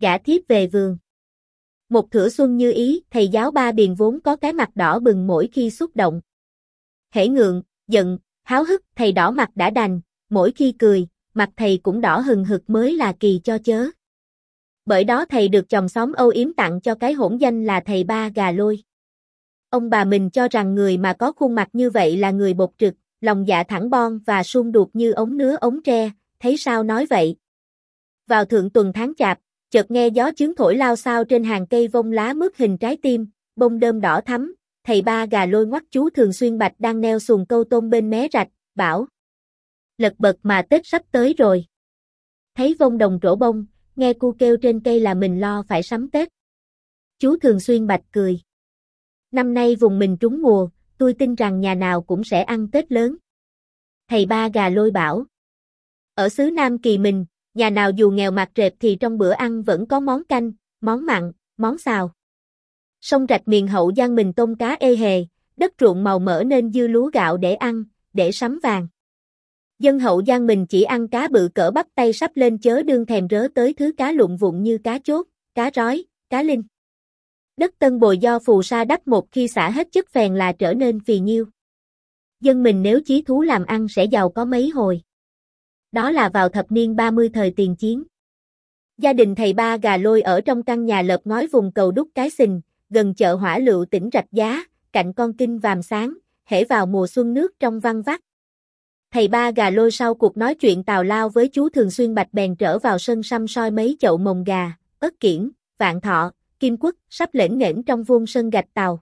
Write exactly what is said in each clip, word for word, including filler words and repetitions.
Gả thiếp về vườn. Một thửa xuân như ý, thầy giáo Ba Biền vốn có cái mặt đỏ bừng mỗi khi xúc động. Hễ ngượng, giận, háo hức, thầy đỏ mặt đã đành, mỗi khi cười, mặt thầy cũng đỏ hừng hực mới là kỳ cho chớ. Bởi đó thầy được chòm xóm âu yếm tặng cho cái hỗn danh là thầy Ba Gà Lôi. Ông bà mình cho rằng người mà có khuôn mặt như vậy là người bộc trực, lòng dạ thẳng bon và suông đuột như ống nứa ống tre, thấy sao nói vậy. Vào thượng tuần tháng chạp, chợt nghe gió chướng thổi lao xao trên hàng cây vông lá mướt hình trái tim, bông đơm đỏ thắm, thầy Ba Gà Lôi ngoắt chú Thường Xuyên Bạch đang neo xuồng câu tôm bên mé rạch, bảo: lật bật mà Tết sắp tới rồi. Thấy vông đồng trổ bông, nghe cu kêu trên cây là mình lo phải sắm Tết. Chú Thường Xuyên Bạch cười: năm nay vùng mình trúng mùa, tôi tin rằng nhà nào cũng sẽ ăn Tết lớn. Thầy Ba Gà Lôi bảo: ở xứ Nam Kỳ mình, nhà nào dù nghèo mạt rệp thì trong bữa ăn vẫn có món canh, món mặn, món xào. Sông rạch miền Hậu Giang mình tôm cá ê hề, đất ruộng màu mỡ nên dư lúa gạo để ăn, để sắm vàng. Dân Hậu Giang mình chỉ ăn cá bự cỡ bắp tay sắp lên chớ đương thèm rớ tới thứ cá lụng vụn như cá chốt, cá rói, cá linh. Đất Tân Bồi do phù sa đắp một khi xả hết chất phèn là trở nên phì nhiêu. Dân mình nếu chí thú làm ăn sẽ giàu có mấy hồi. Đó là vào thập niên ba mươi thời tiền chiến. Gia đình thầy Ba Gà Lôi ở trong căn nhà lợp ngói vùng cầu Đúc Cái Sình, gần chợ Hỏa Lựu tỉnh Rạch Giá, cạnh con kênh Vàm Sáng, hễ vào mùa xuân nước trong văng vắt. Thầy Ba Gà Lôi sau cuộc nói chuyện tào lao với chú Thường Xuyên Bạch bèn trở vào sân săm soi mấy chậu mồng gà, ớt kiển, vạn thọ, kim quất sắp lễnh nghễnh trong vuông sân gạch tàu.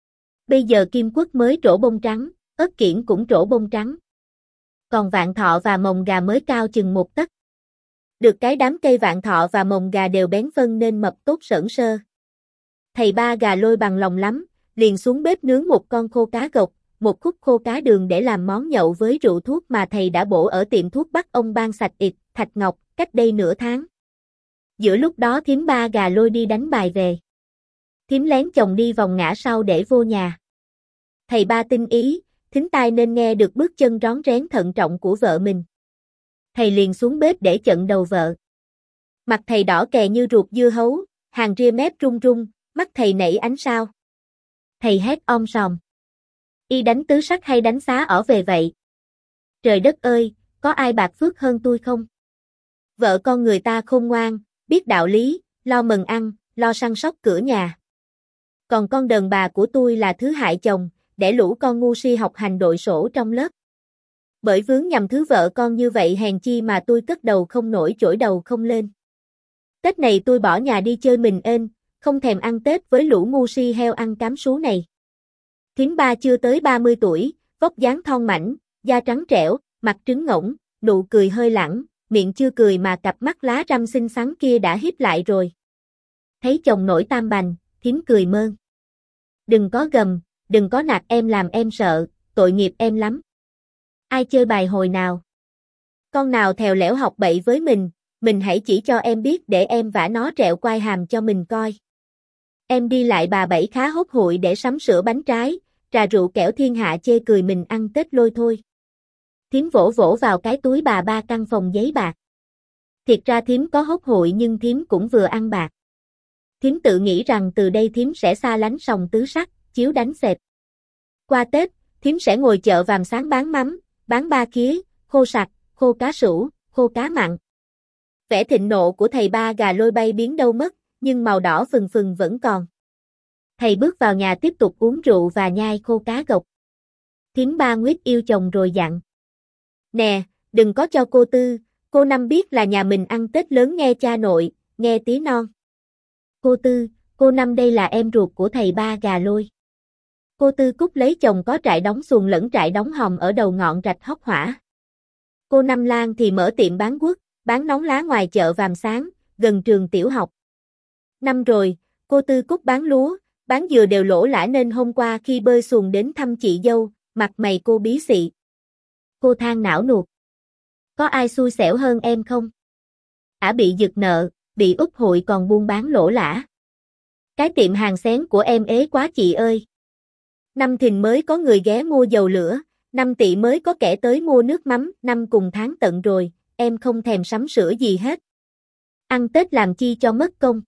Bây giờ kim quất mới trổ bông trắng, ớt kiển cũng trổ bông trắng. Còn vạn thọ và mồng gà mới cao chừng một tấc. Được cái đám cây vạn thọ và mồng gà đều bén phân nên mập tốt sởn sơ. Thầy Ba Gà Lôi bằng lòng lắm, liền xuống bếp nướng một con khô cá gộc, một khúc khô cá đường để làm món nhậu với rượu thuốc mà thầy đã bổ ở tiệm thuốc Bắc ông Ban Sạch ịt, Thạch Ngọc, cách đây nửa tháng. Giữa lúc đó thím Ba Gà Lôi đi đánh bài về. Thím lén chồng đi vòng ngã sau để vô nhà. Thầy Ba tinh ý, thính tai nên nghe được bước chân rón rén thận trọng của vợ mình. Thầy liền xuống bếp để chận đầu vợ. Mặt thầy đỏ kè như ruột dưa hấu, hàng ria mép run run, mắt thầy nảy ánh sao. Thầy hét om sòm: y đánh tứ sắc hay đánh xá ở về vậy? Trời đất ơi, có ai bạc phước hơn tôi không? Vợ con người ta khôn ngoan, biết đạo lý, lo mần ăn, lo săn sóc cửa nhà. Còn con đàn bà của tôi là thứ hại chồng, để lũ con ngu si học hành đội sổ trong lớp. Bởi vướng nhầm thứ vợ con như vậy hèn chi mà tôi cất đầu không nổi chổi đầu không lên. Tết này tôi bỏ nhà đi chơi mình ên, không thèm ăn Tết với lũ ngu si heo ăn cám sú này. Thím Ba chưa tới ba mươi tuổi, vóc dáng thon mảnh, da trắng trẻo, mặt trứng ngỗng, nụ cười hơi lẳng, miệng chưa cười mà cặp mắt lá răm xinh xắn kia đã híp lại rồi. Thấy chồng nổi tam bành, thím cười mơn. Đừng có gầm, đừng có nạt em làm em sợ, tội nghiệp em lắm. Ai chơi bài hồi nào? Con nào thèo lẻo học bậy với mình, mình hãy chỉ cho em biết để em vả nó trẹo quai hàm cho mình coi. Em đi lại bà Bảy khá hốt hụi để sắm sữa bánh trái, trà rượu kẻo thiên hạ chê cười mình ăn Tết lôi thôi. Thím vỗ vỗ vào cái túi bà ba căn phòng giấy bạc. Thiệt ra thím có hốt hụi nhưng thím cũng vừa ăn bạc. Thím tự nghĩ rằng từ đây thím sẽ xa lánh sòng tứ sắc, chiếu đánh xệt. Qua Tết, thím sẽ ngồi chợ Vàm Sáng bán mắm, bán ba khía, khô sặc, khô cá sủ, khô cá mặn. Vẻ thịnh nộ của thầy Ba Gà Lôi bay biến đâu mất, nhưng màu đỏ phừng phừng vẫn còn. Thầy bước vào nhà tiếp tục uống rượu và nhai khô cá gộc. Thím Ba nguyết yêu chồng rồi dặn: nè, đừng có cho cô Tư, cô Năm biết là nhà mình ăn Tết lớn nghe cha nội, nghe tí non. Cô Tư, cô Năm đây là em ruột của thầy Ba Gà Lôi. Cô Tư Cúc lấy chồng có trại đóng xuồng lẫn trại đóng hòm ở đầu ngọn rạch Hóc Hỏa. Cô Năm Lan thì mở tiệm bán quất, bán nón lá ngoài chợ Vàm Sáng, gần trường tiểu học. Năm rồi, cô Tư Cúc bán lúa, bán dừa đều lỗ lã nên hôm qua khi bơi xuồng đến thăm chị dâu, mặt mày cô bí xị. Cô than não nuột: có ai xui xẻo hơn em không? Ả bị giật nợ, bị úp hụi còn buôn bán lỗ lã. Cái tiệm hàng xén của em ế quá chị ơi. Năm thìn mới có người ghé mua dầu lửa, năm tỵ mới có kẻ tới mua nước mắm, năm cùng tháng tận rồi, em không thèm sắm sửa gì hết. Ăn Tết làm chi cho mất công.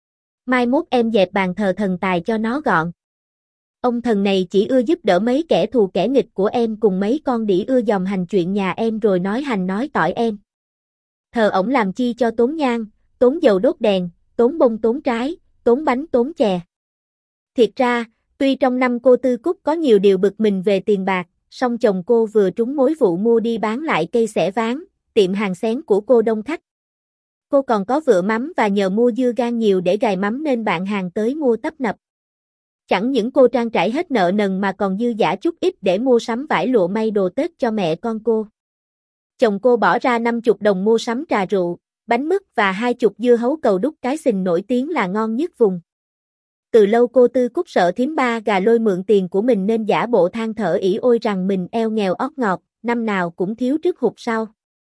Mai mốt em dẹp bàn thờ thần tài cho nó gọn. Ông thần này chỉ ưa giúp đỡ mấy kẻ thù kẻ nghịch của em cùng mấy con đĩ ưa dòm hành chuyện nhà em rồi nói hành nói tỏi em. Thờ ổng làm chi cho tốn nhang, tốn dầu đốt đèn, tốn bông tốn trái, tốn bánh tốn chè. Thiệt ra, tuy trong năm cô Tư Cúc có nhiều điều bực mình về tiền bạc, song chồng cô vừa trúng mối vụ mua đi bán lại cây xẻ ván, tiệm hàng xén của cô đông khách. Cô còn có vựa mắm và nhờ mua dưa gan nhiều để gài mắm nên bạn hàng tới mua tấp nập. Chẳng những cô trang trải hết nợ nần mà còn dư dả chút ít để mua sắm vải lụa may đồ Tết cho mẹ con cô. Chồng cô bỏ ra năm chục đồng mua sắm trà rượu, bánh mứt và hai chục dưa hấu cầu đúc cái sình nổi tiếng là ngon nhất vùng. Từ lâu cô Tư Cúc sợ thím Ba Gà Lôi mượn tiền của mình nên giả bộ than thở ỉ ôi rằng mình eo nghèo ót ngọt, năm nào cũng thiếu trước hụt sau.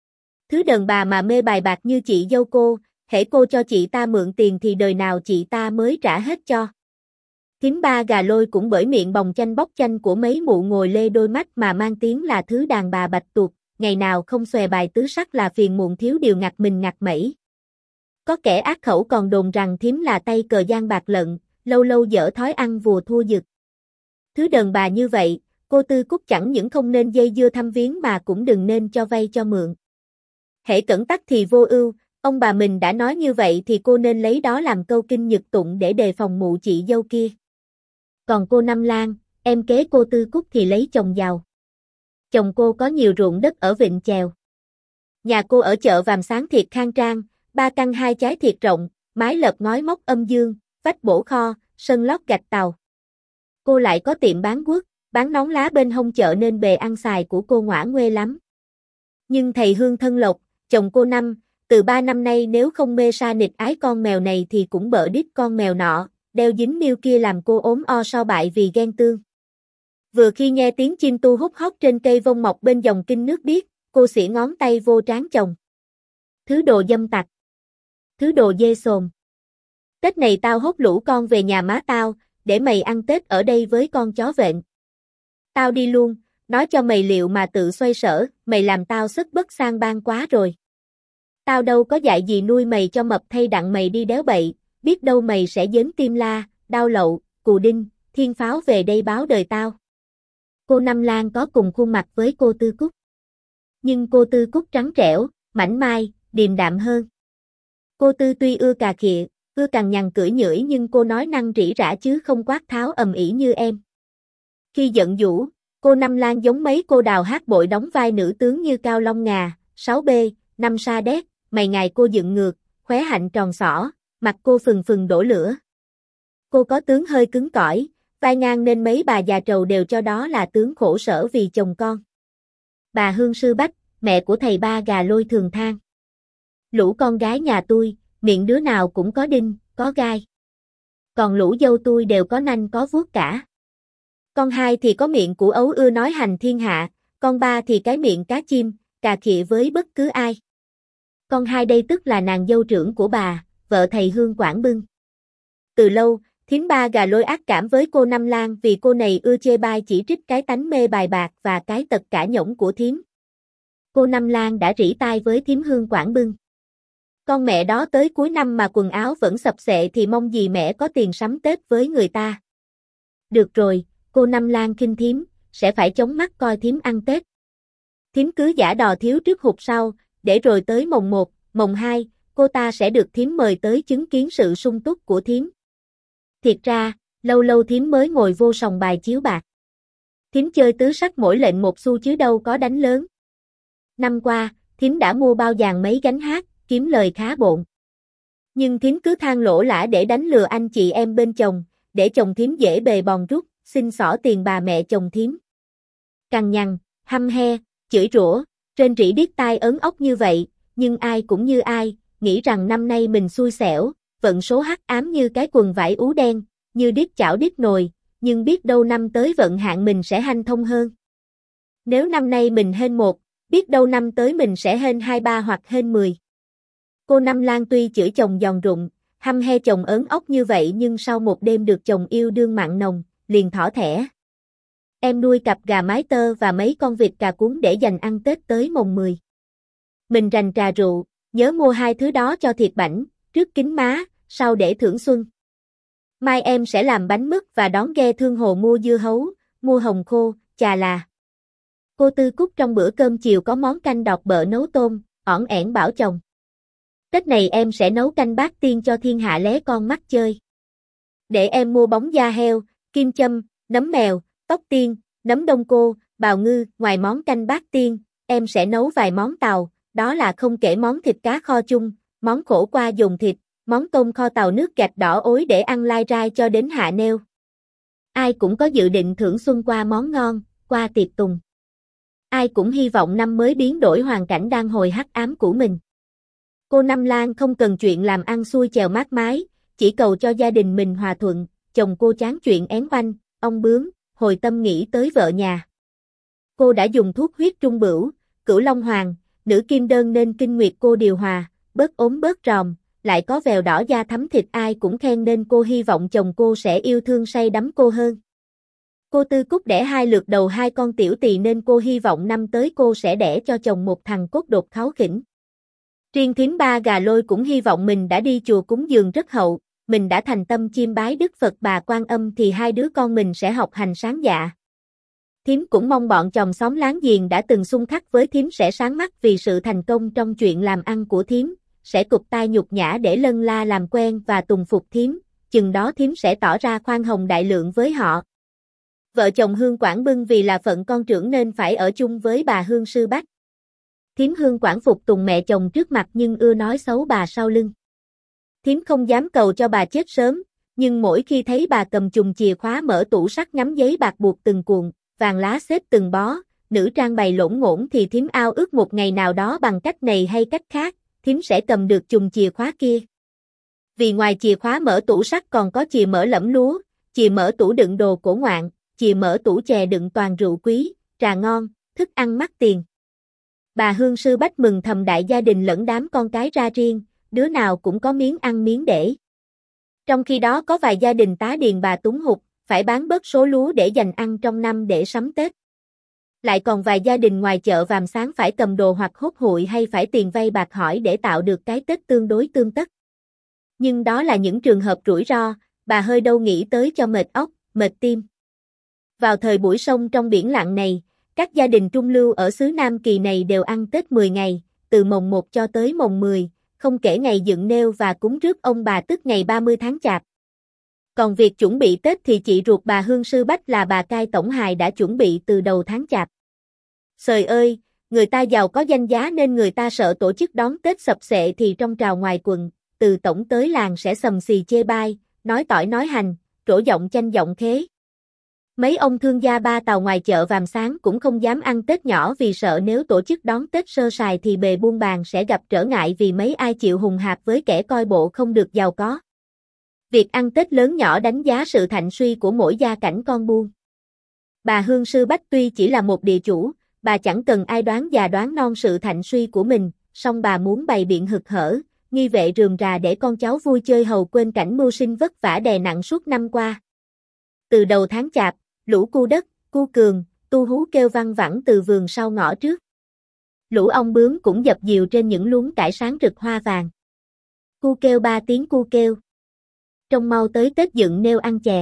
Thứ đàn bà mà mê bài bạc như chị dâu cô, hễ cô cho chị ta mượn tiền thì đời nào chị ta mới trả hết cho. Thím Ba Gà Lôi cũng bởi miệng bồng chanh bóc chanh của mấy mụ ngồi lê đôi mắt mà mang tiếng là thứ đàn bà bạch tuộc, ngày nào không xòe bài tứ sắc là phiền muộn thiếu điều ngặt mình ngặt mẩy. Có kẻ ác khẩu còn đồn rằng thím là tay cờ gian bạc lận, lâu lâu dở thói ăn vùa thua dực. Thứ đàn bà như vậy, cô Tư Cúc chẳng những không nên dây dưa thăm viếng mà cũng đừng nên cho vay cho mượn. Hễ cẩn tắc thì vô ưu, ông bà mình đã nói như vậy thì cô nên lấy đó làm câu kinh nhật tụng để đề phòng mụ chị dâu kia. Còn cô Năm Lan, em kế cô Tư Cúc thì lấy chồng giàu. Chồng cô có nhiều ruộng đất ở Vịnh Chèo. Nhà cô ở chợ Vàm Sáng thiệt khang trang, ba căn hai trái thiệt rộng, mái lợp ngói móc âm dương, vách bổ kho, sân lót gạch tàu. Cô lại có tiệm bán quất, bán nón lá bên hông chợ nên bề ăn xài của cô ngoả nguê lắm. Nhưng thầy Hương thân Lộc, chồng cô Năm, từ ba năm nay nếu không mê sa nịch ái con mèo này thì cũng bợ đít con mèo nọ, đeo dính miêu kia làm cô ốm o so bại vì ghen tương. Vừa khi nghe tiếng chim tu hút hót trên cây vông mọc bên dòng kinh nước biếc, cô xỉa ngón tay vô trán chồng. Thứ đồ dâm tặc. Thứ đồ dê sồn. Tết này tao hốt lũ con về nhà má tao, để mày ăn Tết ở đây với con chó vện. Tao đi luôn, nói cho mày liệu mà tự xoay sở, mày làm tao sức bất sang ban quá rồi. Tao đâu có dạy gì nuôi mày cho mập thay đặng mày đi đéo bậy, biết đâu mày sẽ dến tim la, đau lậu, cù đinh, thiên pháo về đây báo đời tao. Cô Năm Lan có cùng khuôn mặt với cô Tư Cúc. Nhưng cô Tư Cúc trắng trẻo, mảnh mai, điềm đạm hơn. Cô Tư tuy ưa cà khịa, ưa cằn nhằn cưỡi nhưỡi nhưng cô nói năng rỉ rả chứ không quát tháo ầm ĩ như em. Khi giận dữ, cô Năm Lan giống mấy cô đào hát bội đóng vai nữ tướng như Cao Long Ngà, sáu B, năm Sa Đéc, mày ngày cô dựng ngược, khóe hạnh tròn xỏ, mặt cô phừng phừng đổ lửa. Cô có tướng hơi cứng cỏi, vai ngang nên mấy bà già trầu đều cho đó là tướng khổ sở vì chồng con. Bà Hương Sư Bách, mẹ của thầy Ba Gà Lôi thường than. Lũ con gái nhà tôi, miệng đứa nào cũng có đinh, có gai. Còn lũ dâu tôi đều có nanh có vuốt cả. Con hai thì có miệng củ ấu ưa nói hành thiên hạ, con ba thì cái miệng cá chim, cà khịa với bất cứ ai. Con hai đây tức là nàng dâu trưởng của bà, vợ thầy Hương Quảng Bưng. Từ lâu, thím Ba Gà Lôi ác cảm với cô Năm Lan vì cô này ưa chê bai chỉ trích cái tánh mê bài bạc và cái tật cả nhõng của thím. Cô Năm Lan đã rỉ tai với thím Hương Quảng Bưng. Con mẹ đó tới cuối năm mà quần áo vẫn sập xệ thì mong gì mẹ có tiền sắm Tết với người ta. Được rồi, cô Năm Lan khinh thím, sẽ phải chống mắt coi thím ăn Tết. Thím cứ giả đò thiếu trước hụt sau, để rồi tới mồng một, mồng hai, cô ta sẽ được thím mời tới chứng kiến sự sung túc của thím. Thiệt ra, lâu lâu thím mới ngồi vô sòng bài chiếu bạc. Thím chơi tứ sắc mỗi lệnh một xu chứ đâu có đánh lớn. Năm qua, thím đã mua bao dàn mấy gánh hát, kiếm lời khá bộn. Nhưng thím cứ than lỗ lã để đánh lừa anh chị em bên chồng, để chồng thím dễ bề bòn rút, xin xỏ tiền bà mẹ chồng thím. Cằn nhằn, hăm he, chửi rủa, rên rỉ điếc tai ớn ốc như vậy, nhưng ai cũng như ai, nghĩ rằng năm nay mình xui xẻo, vận số hắc ám như cái quần vải ú đen, như điếc chảo điếc nồi, nhưng biết đâu năm tới vận hạn mình sẽ hanh thông hơn. Nếu năm nay mình hên một, biết đâu năm tới mình sẽ hên hai ba hoặc hên mười. Cô Năm Lan tuy chửi chồng giòn rụng, hăm he chồng ớn ốc như vậy nhưng sau một đêm được chồng yêu đương mặn nồng, liền thỏ thẻ. Em nuôi cặp gà mái tơ và mấy con vịt cà cuống để dành ăn Tết tới mồng mười. Mình rành trà rượu, nhớ mua hai thứ đó cho thiệt bảnh, trước kính má, sau để thưởng xuân. Mai em sẽ làm bánh mứt và đón ghe thương hồ mua dưa hấu, mua hồng khô, chà là. Cô Tư Cúc trong bữa cơm chiều có món canh đọt bợ nấu tôm, ỏn ẻn bảo chồng. Tết này em sẽ nấu canh bát tiên cho thiên hạ lé con mắt chơi. Để em mua bóng da heo, kim châm, nấm mèo, tóc tiên, nấm đông cô, bào ngư, ngoài món canh bát tiên, em sẽ nấu vài món tàu, đó là không kể món thịt cá kho chung, món khổ qua dùng thịt, món tôm kho tàu nước gạch đỏ ối để ăn lai rai cho đến hạ nêu. Ai cũng có dự định thưởng xuân qua món ngon, qua tiệc tùng. Ai cũng hy vọng năm mới biến đổi hoàn cảnh đang hồi hắc ám của mình. Cô Năm Lan không cần chuyện làm ăn xuôi chèo mát mái, chỉ cầu cho gia đình mình hòa thuận, chồng cô chán chuyện én oanh, ông bướm, hồi tâm nghĩ tới vợ nhà. Cô đã dùng thuốc huyết trung bửu, cửu long hoàng, nữ kim đơn nên kinh nguyệt cô điều hòa, bớt ốm bớt ròm, lại có vèo đỏ da thắm thịt ai cũng khen nên cô hy vọng chồng cô sẽ yêu thương say đắm cô hơn. Cô Tư Cúc đẻ hai lượt đầu hai con tiểu tỳ nên cô hy vọng năm tới cô sẽ đẻ cho chồng một thằng cốt đột kháu khỉnh. Riêng thím Ba Gà Lôi cũng hy vọng mình đã đi chùa cúng dường rất hậu, mình đã thành tâm chiêm bái Đức Phật Bà Quan Âm thì hai đứa con mình sẽ học hành sáng dạ. Thím cũng mong bọn chòm xóm láng giềng đã từng xung khắc với thím sẽ sáng mắt vì sự thành công trong chuyện làm ăn của thím, sẽ cụp tai nhục nhã để lân la làm quen và tùng phục thím, chừng đó thím sẽ tỏ ra khoan hồng đại lượng với họ. Vợ chồng Hương Quảng bưng vì là phận con trưởng nên phải ở chung với bà Hương Sư Bách. Thím Hương Quảng phục tùng mẹ chồng trước mặt nhưng ưa nói xấu bà sau lưng. Thím không dám cầu cho bà chết sớm, nhưng mỗi khi thấy bà cầm chùm chìa khóa mở tủ sắt ngắm giấy bạc buộc từng cuộn, vàng lá xếp từng bó, nữ trang bày lỗn ngỗn thì thím ao ước một ngày nào đó bằng cách này hay cách khác, thím sẽ cầm được chùm chìa khóa kia. Vì ngoài chìa khóa mở tủ sắt còn có chìa mở lẫm lúa, chìa mở tủ đựng đồ cổ ngoạn, chìa mở tủ chè đựng toàn rượu quý, trà ngon, thức ăn mắc tiền. Bà Hương Sư Bách mừng thầm đại gia đình lẫn đám con cái ra riêng, đứa nào cũng có miếng ăn miếng để. Trong khi đó có vài gia đình tá điền bà túng hụt, phải bán bớt số lúa để dành ăn trong năm để sắm Tết. Lại còn vài gia đình ngoài chợ Vàm Sáng phải cầm đồ hoặc hốt hụi hay phải tiền vay bạc hỏi để tạo được cái Tết tương đối tương tất. Nhưng đó là những trường hợp rủi ro, bà hơi đâu nghĩ tới cho mệt óc, mệt tim. Vào thời buổi sông trong biển lặng này, các gia đình trung lưu ở xứ Nam Kỳ này đều ăn Tết mười ngày, từ mồng một cho tới mồng mười, không kể ngày dựng nêu và cúng rước ông bà tức ngày ba mươi tháng Chạp. Còn việc chuẩn bị Tết thì chị ruột bà Hương Sư Bách là bà Cai Tổng Hài đã chuẩn bị từ đầu tháng Chạp. Trời ơi, người ta giàu có danh giá nên người ta sợ tổ chức đón Tết sập sệ thì trong trào ngoài quận, từ tổng tới làng sẽ sầm xì chê bai, nói tỏi nói hành, trổ giọng chanh giọng khế. Mấy ông thương gia ba tàu ngoài chợ Vàm Sáng cũng không dám ăn Tết nhỏ vì sợ nếu tổ chức đón Tết sơ sài thì bề buôn bàn sẽ gặp trở ngại vì mấy ai chịu hùng hạp với kẻ coi bộ không được giàu có. Việc ăn Tết lớn nhỏ đánh giá sự thạnh suy của mỗi gia cảnh con buôn. Bà Hương Sư Bách tuy chỉ là một địa chủ, bà chẳng cần ai đoán già đoán non sự thạnh suy của mình, song bà muốn bày biện hực hở, nghi vệ rườm rà để con cháu vui chơi hầu quên cảnh mưu sinh vất vả đè nặng suốt năm qua. Từ đầu tháng Chạp, lũ cu đất, cu cường, tu hú kêu văng vẳng từ vườn sau ngõ trước. Lũ ong bướm cũng dập dìu trên những luống cải sáng rực hoa vàng. Cu kêu ba tiếng cu kêu. Trông mau tới Tết dựng nêu ăn chè.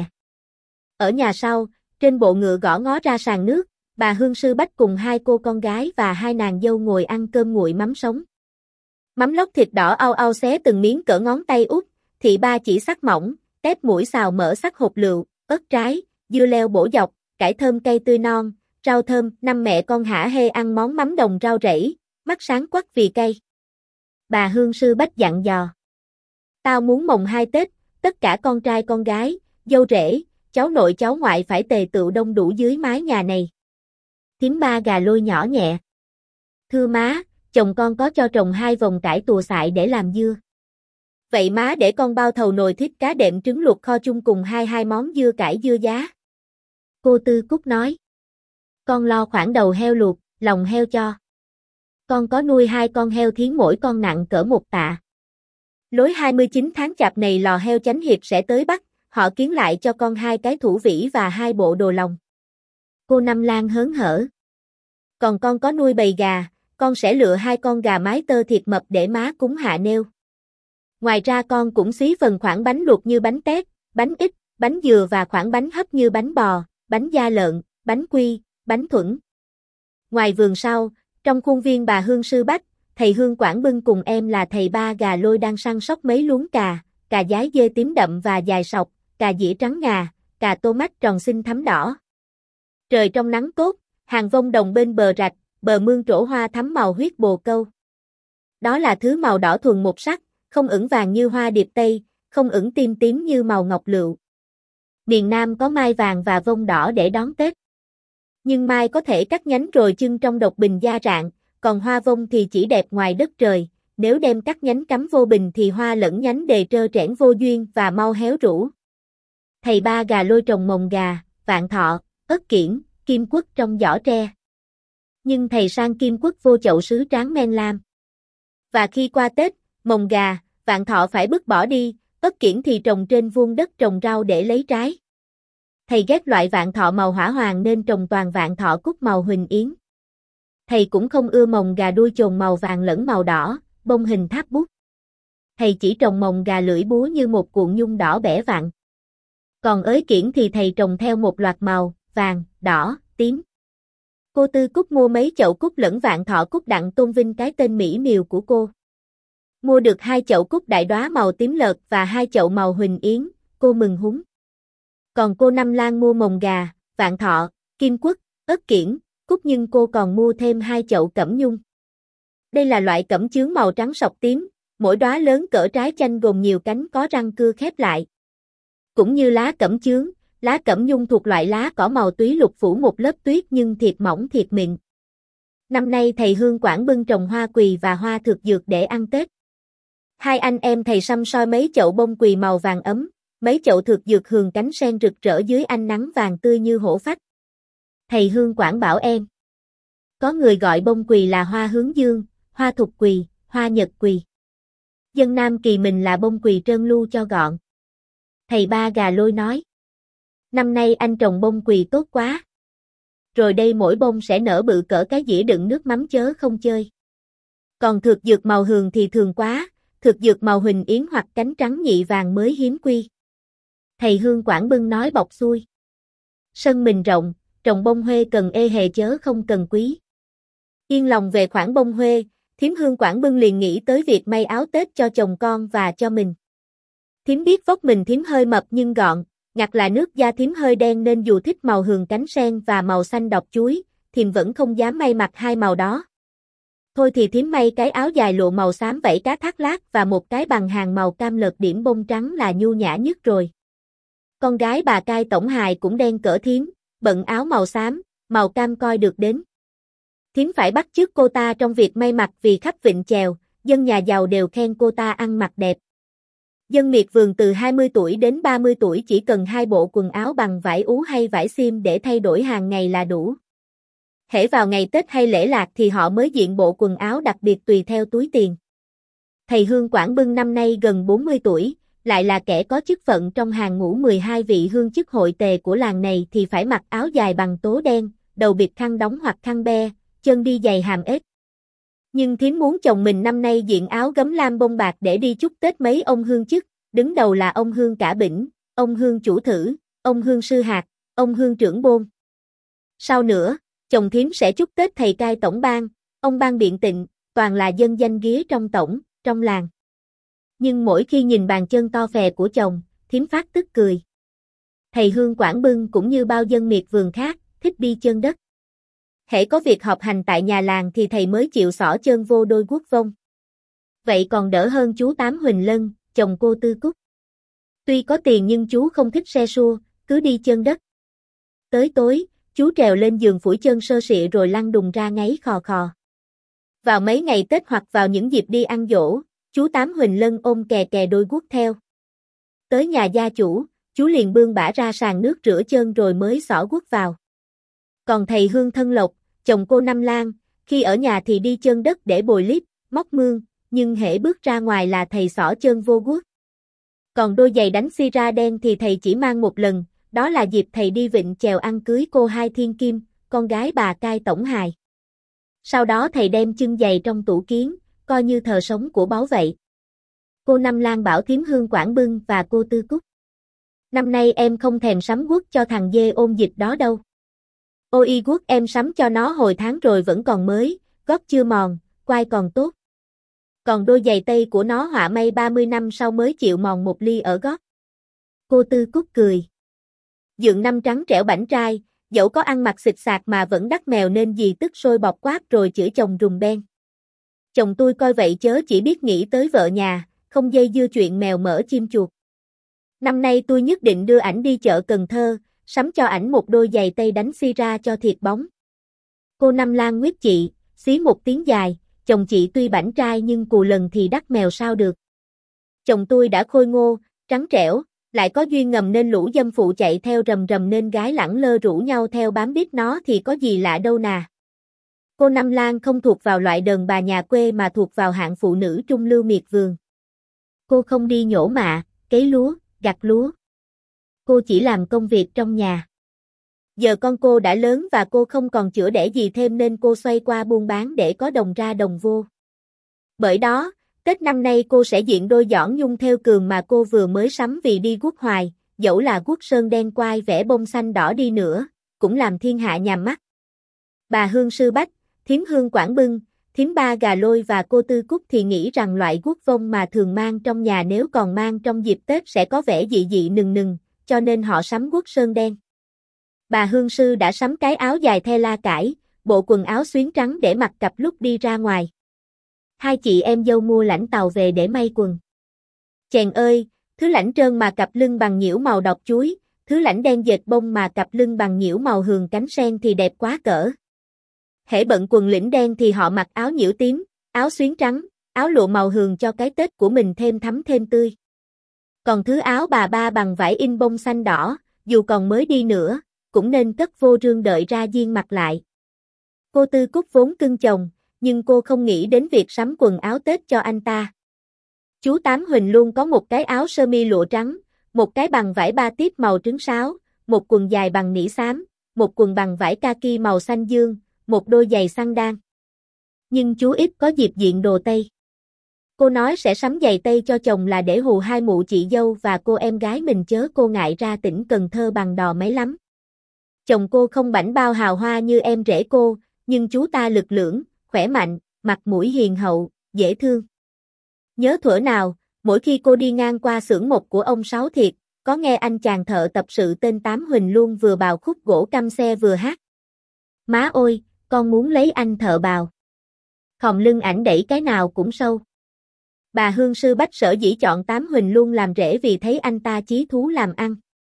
Ở nhà sau, trên bộ ngựa gõ ngó ra sàn nước, bà Hương Sư Bách cùng hai cô con gái và hai nàng dâu ngồi ăn cơm nguội mắm sống. Mắm lóc thịt đỏ au au xé từng miếng cỡ ngón tay út, thị ba chỉ sắc mỏng, tép mũi xào mỡ sắc hột lựu, ớt trái, dưa leo bổ dọc, cải thơm cây tươi non, rau thơm, năm mẹ con hả hê ăn món mắm đồng rau rẫy, mắt sáng quắc vì cay. Bà Hương Sư Bách dặn dò. Tao muốn mồng hai Tết, tất cả con trai con gái, dâu rể, cháu nội cháu ngoại phải tề tựu đông đủ dưới mái nhà này. Thím Ba Gà Lôi nhỏ nhẹ. Thưa má, chồng con có cho trồng hai vòng cải tùa xại để làm dưa. Vậy má để con bao thầu nồi thít cá đệm trứng luộc kho chung cùng hai hai món dưa cải dưa giá. Cô Tư Cúc nói. Con lo khoảng đầu heo luộc, lòng heo cho. Con có nuôi hai con heo thiến mỗi con nặng cỡ một tạ. Lối hai mươi chín tháng Chạp này lò heo Chánh Hiệp sẽ tới Bắc, họ kiến lại cho con hai cái thủ vĩ và hai bộ đồ lòng. Cô Năm Lan hớn hở. Còn con có nuôi bầy gà, con sẽ lựa hai con gà mái tơ thiệt mập để má cúng hạ nêu. Ngoài ra con cũng xí phần khoản bánh luộc như bánh tét, bánh ít, bánh dừa và khoản bánh hấp như bánh bò, bánh da lợn, bánh quy, bánh thuẫn. Ngoài vườn sau, trong khuôn viên bà Hương Sư Bách, thầy Hương Quảng Bưng cùng em là thầy Ba Gà Lôi đang săn sóc mấy luống cà, cà dái dê tím đậm và dài sọc, cà dĩa trắng ngà, cà tô mách tròn xinh thắm đỏ. Trời trong nắng tốt, hàng vông đồng bên bờ rạch, bờ mương trổ hoa thắm màu huyết bồ câu. Đó là thứ màu đỏ thuần một sắc, không ửng vàng như hoa điệp tây, không ửng tim tím như màu ngọc lựu. Miền Nam có mai vàng và vông đỏ để đón Tết. Nhưng mai có thể cắt nhánh rồi chưng trong độc bình da rạng, còn hoa vông thì chỉ đẹp ngoài đất trời, nếu đem cắt nhánh cắm vô bình thì hoa lẫn nhánh đề trơ trẽn vô duyên và mau héo rũ. Thầy Ba Gà Lôi trồng mồng gà, vạn thọ, ất kiển, kim quất trong giỏ tre. Nhưng thầy sang kim quất vô chậu sứ tráng men lam. Và khi qua Tết, mồng gà, vạn thọ phải bứt bỏ đi, ất kiển thì trồng trên vuông đất trồng rau để lấy trái. Thầy ghét loại vạn thọ màu hỏa hoàng nên trồng toàn vạn thọ cúc màu huỳnh yến. Thầy cũng không ưa mồng gà đuôi chồn màu vàng lẫn màu đỏ, bông hình tháp bút. Thầy chỉ trồng mồng gà lưỡi búa như một cuộn nhung đỏ bẻ vặn. Còn ới kiển thì thầy trồng theo một loạt màu, vàng, đỏ, tím. Cô Tư Cúc mua mấy chậu cúc lẫn vạn thọ cúc đặng tôn vinh cái tên mỹ miều của cô. Mua được hai chậu cúc đại đóa màu tím lợt và hai chậu màu huỳnh yến, cô mừng húng. Còn cô Năm Lan mua mồng gà, vạn thọ, kim quất, ất kiển, cúc nhưng cô còn mua thêm hai chậu cẩm nhung. Đây là loại cẩm chướng màu trắng sọc tím, mỗi đóa lớn cỡ trái chanh gồm nhiều cánh có răng cưa khép lại. Cũng như lá cẩm chướng, lá cẩm nhung thuộc loại lá cỏ màu túy lục phủ một lớp tuyết nhưng thiệt mỏng thiệt mịn. Năm nay thầy Hương Quảng Bưng trồng hoa quỳ và hoa thực dược để ăn Tết. Hai anh em thầy săm soi mấy chậu bông quỳ màu vàng ấm, mấy chậu thực dược hường cánh sen rực rỡ dưới ánh nắng vàng tươi như hổ phách. Thầy Hương Quảng bảo em. Có người gọi bông quỳ là hoa hướng dương, hoa thục quỳ, hoa nhật quỳ. Dân Nam Kỳ mình là bông quỳ trơn lu cho gọn. Thầy Ba Gà Lôi nói. Năm nay anh trồng bông quỳ tốt quá. Rồi đây mỗi bông sẽ nở bự cỡ cái dĩa đựng nước mắm chớ không chơi. Còn thực dược màu hường thì thường quá, thực dược màu huỳnh yến hoặc cánh trắng nhị vàng mới hiếm quy. Thầy Hương Quảng Bưng nói bọc xuôi. Sân mình rộng, trồng bông huê cần ê hề chớ không cần quý. Yên lòng về khoản bông huê, thím Hương Quảng Bưng liền nghĩ tới việc may áo Tết cho chồng con và cho mình. Thím biết vóc mình thím hơi mập nhưng gọn, ngặt là nước da thím hơi đen nên dù thích màu hường cánh sen và màu xanh đọt chuối, thím vẫn không dám may mặc hai màu đó. Thôi thì thím may cái áo dài lụa màu xám vảy cá thác lác và một cái bằng hàng màu cam lợt điểm bông trắng là nhu nhã nhất rồi. Con gái bà Cai Tổng Hài cũng đen cỡ thím, bận áo màu xám, màu cam coi được đến. Thím phải bắt chước cô ta trong việc may mặc vì khắp Vịnh Chèo, dân nhà giàu đều khen cô ta ăn mặc đẹp. Dân miệt vườn từ hai mươi tuổi đến ba mươi tuổi chỉ cần hai bộ quần áo bằng vải ú hay vải xiêm để thay đổi hàng ngày là đủ. Hễ vào ngày Tết hay lễ lạc thì họ mới diện bộ quần áo đặc biệt tùy theo túi tiền. Thầy Hương Quảng Bưng năm nay gần bốn mươi tuổi, lại là kẻ có chức phận trong hàng ngũ mười hai vị hương chức hội tề của làng này thì phải mặc áo dài bằng tố đen, đầu bịt khăn đóng hoặc khăn be, chân đi giày hàm ếch. Nhưng thím muốn chồng mình năm nay diện áo gấm lam bông bạc để đi chúc Tết mấy ông hương chức, đứng đầu là ông Hương Cả Bỉnh, ông Hương Chủ Thử, ông Hương Sư Hạt, ông Hương Trưởng Bôn. Sau nữa, chồng thím sẽ chúc Tết thầy Cai Tổng Bang, ông Ban Biện Tịnh, toàn là dân danh ghía trong tổng, trong làng. Nhưng mỗi khi nhìn bàn chân to phè của chồng, thím phát tức cười. Thầy Hương Quảng Bưng cũng như bao dân miệt vườn khác, thích đi chân đất. Hễ có việc họp hành tại nhà làng thì thầy mới chịu xỏ chân vô đôi guốc vông. Vậy còn đỡ hơn chú Tám Huỳnh Lân, chồng cô Tư Cúc. Tuy có tiền nhưng chú không thích xe sua, cứ đi chân đất. Tới tối, chú trèo lên giường phủi chân sơ sịa rồi lăn đùng ra ngáy khò khò. Vào mấy ngày Tết hoặc vào những dịp đi ăn giỗ, chú Tám Huỳnh Lân ôm kè kè đôi guốc theo. Tới nhà gia chủ, chú liền bươn bả ra sàn nước rửa chân rồi mới xỏ guốc vào. Còn thầy Hương Thân Lộc, chồng cô Năm Lan, khi ở nhà thì đi chân đất để bồi líp, móc mương, nhưng hễ bước ra ngoài là thầy xỏ chân vô guốc. Còn đôi giày đánh sira đen thì thầy chỉ mang một lần, đó là dịp thầy đi Vịnh Chèo ăn cưới cô Hai Thiên Kim, con gái bà Cai Tổng Hài. sau đó thầy đem chân giày trong tủ kiến, coi như thờ sống của báu vậy. Cô Năm Lan bảo thím Hương Quảng Bưng và cô Tư Cúc. Năm nay em không thèm sắm guốc cho thằng dê ôn dịch đó đâu. Ôi guốc em sắm cho nó hồi tháng rồi vẫn còn mới, gót chưa mòn, quai còn tốt. Còn đôi giày tây của nó họa may ba mươi năm sau mới chịu mòn một ly ở gót. Cô Tư Cúc cười. Dượng Năm trắng trẻo bảnh trai, dẫu có ăn mặc xịt sạc mà vẫn đắt mèo nên dì tức sôi bọt quát rồi chửi chồng rùng beng. Chồng tôi coi vậy chớ chỉ biết nghĩ tới vợ nhà, không dây dưa chuyện mèo mỡ chim chuột. Năm nay tôi nhất định đưa ảnh đi chợ Cần Thơ, sắm cho ảnh một đôi giày tây đánh xi ra cho thiệt bóng. Cô Năm Lan nguyết chị, xí một tiếng dài, chồng chị tuy bảnh trai nhưng cù lần thì đắt mèo sao được. Chồng tôi đã khôi ngô, trắng trẻo, lại có duyên ngầm nên lũ dâm phụ chạy theo rầm rầm nên gái lẳng lơ rủ nhau theo bám biết nó thì có gì lạ đâu nà. Cô Năm Lan không thuộc vào loại đàn bà nhà quê mà thuộc vào hạng phụ nữ trung lưu miệt vườn. Cô không đi nhổ mạ, cấy lúa, gặt lúa. Cô chỉ làm công việc trong nhà. Giờ con cô đã lớn và cô không còn chữa đẻ gì thêm nên cô xoay qua buôn bán để có đồng ra đồng vô. Bởi đó, Tết năm nay cô sẽ diện đôi giỏn nhung theo cường mà cô vừa mới sắm vì đi guốc hoài, dẫu là guốc sơn đen quai vẽ bông xanh đỏ đi nữa, cũng làm thiên hạ nhàm mắt. Bà Hương Sư Bách, thím Hương Quảng Bưng, thím Ba Gà Lôi và cô Tư Cúc thì nghĩ rằng loại guốc vông mà thường mang trong nhà nếu còn mang trong dịp Tết sẽ có vẻ dị dị nừng nừng, cho nên họ sắm guốc sơn đen. Bà Hương Sư đã sắm cái áo dài the la cải, bộ quần áo xuyến trắng để mặc cặp lúc đi ra ngoài. Hai chị em dâu mua lãnh tàu về để may quần. Chèn ơi, thứ lãnh trơn mà cặp lưng bằng nhiễu màu đọt chuối, thứ lãnh đen dệt bông mà cặp lưng bằng nhiễu màu hường cánh sen thì đẹp quá cỡ. Hễ bận quần lĩnh đen thì họ mặc áo nhiễu tím, áo xuyến trắng, áo lụa màu hường cho cái Tết của mình thêm thắm thêm tươi. Còn thứ áo bà ba bằng vải in bông xanh đỏ, dù còn mới đi nữa, cũng nên cất vô rương đợi ra diên mặc lại. Cô Tư Cúc vốn cưng chồng, nhưng cô không nghĩ đến việc sắm quần áo Tết cho anh ta. Chú Tám Huỳnh luôn có một cái áo sơ mi lụa trắng, một cái bằng vải ba tiếp màu trứng sáo, một quần dài bằng nỉ xám, một quần bằng vải kaki màu xanh dương, một đôi giày xăng đan. Nhưng chú ít có dịp diện đồ Tây. Cô nói sẽ sắm giày Tây cho chồng là để hù hai mụ chị dâu và cô em gái mình chớ cô ngại ra tỉnh Cần Thơ bằng đò mấy lắm. Chồng cô không bảnh bao hào hoa như em rể cô, nhưng chú ta lực lưỡng, khỏe mạnh, mặt mũi hiền hậu, dễ thương. Nhớ thuở nào, mỗi khi cô đi ngang qua xưởng mộc của ông Sáu Thiệt, có nghe anh chàng thợ tập sự tên Tám Huỳnh luôn vừa bào khúc gỗ căm xe vừa hát. Má ơi, con muốn lấy anh thợ bào. Khom lưng ảnh đẩy cái nào cũng sâu. Bà Hương Sư Bách sở dĩ chọn Tám Huỳnh luôn làm rể vì thấy anh ta chí thú làm ăn.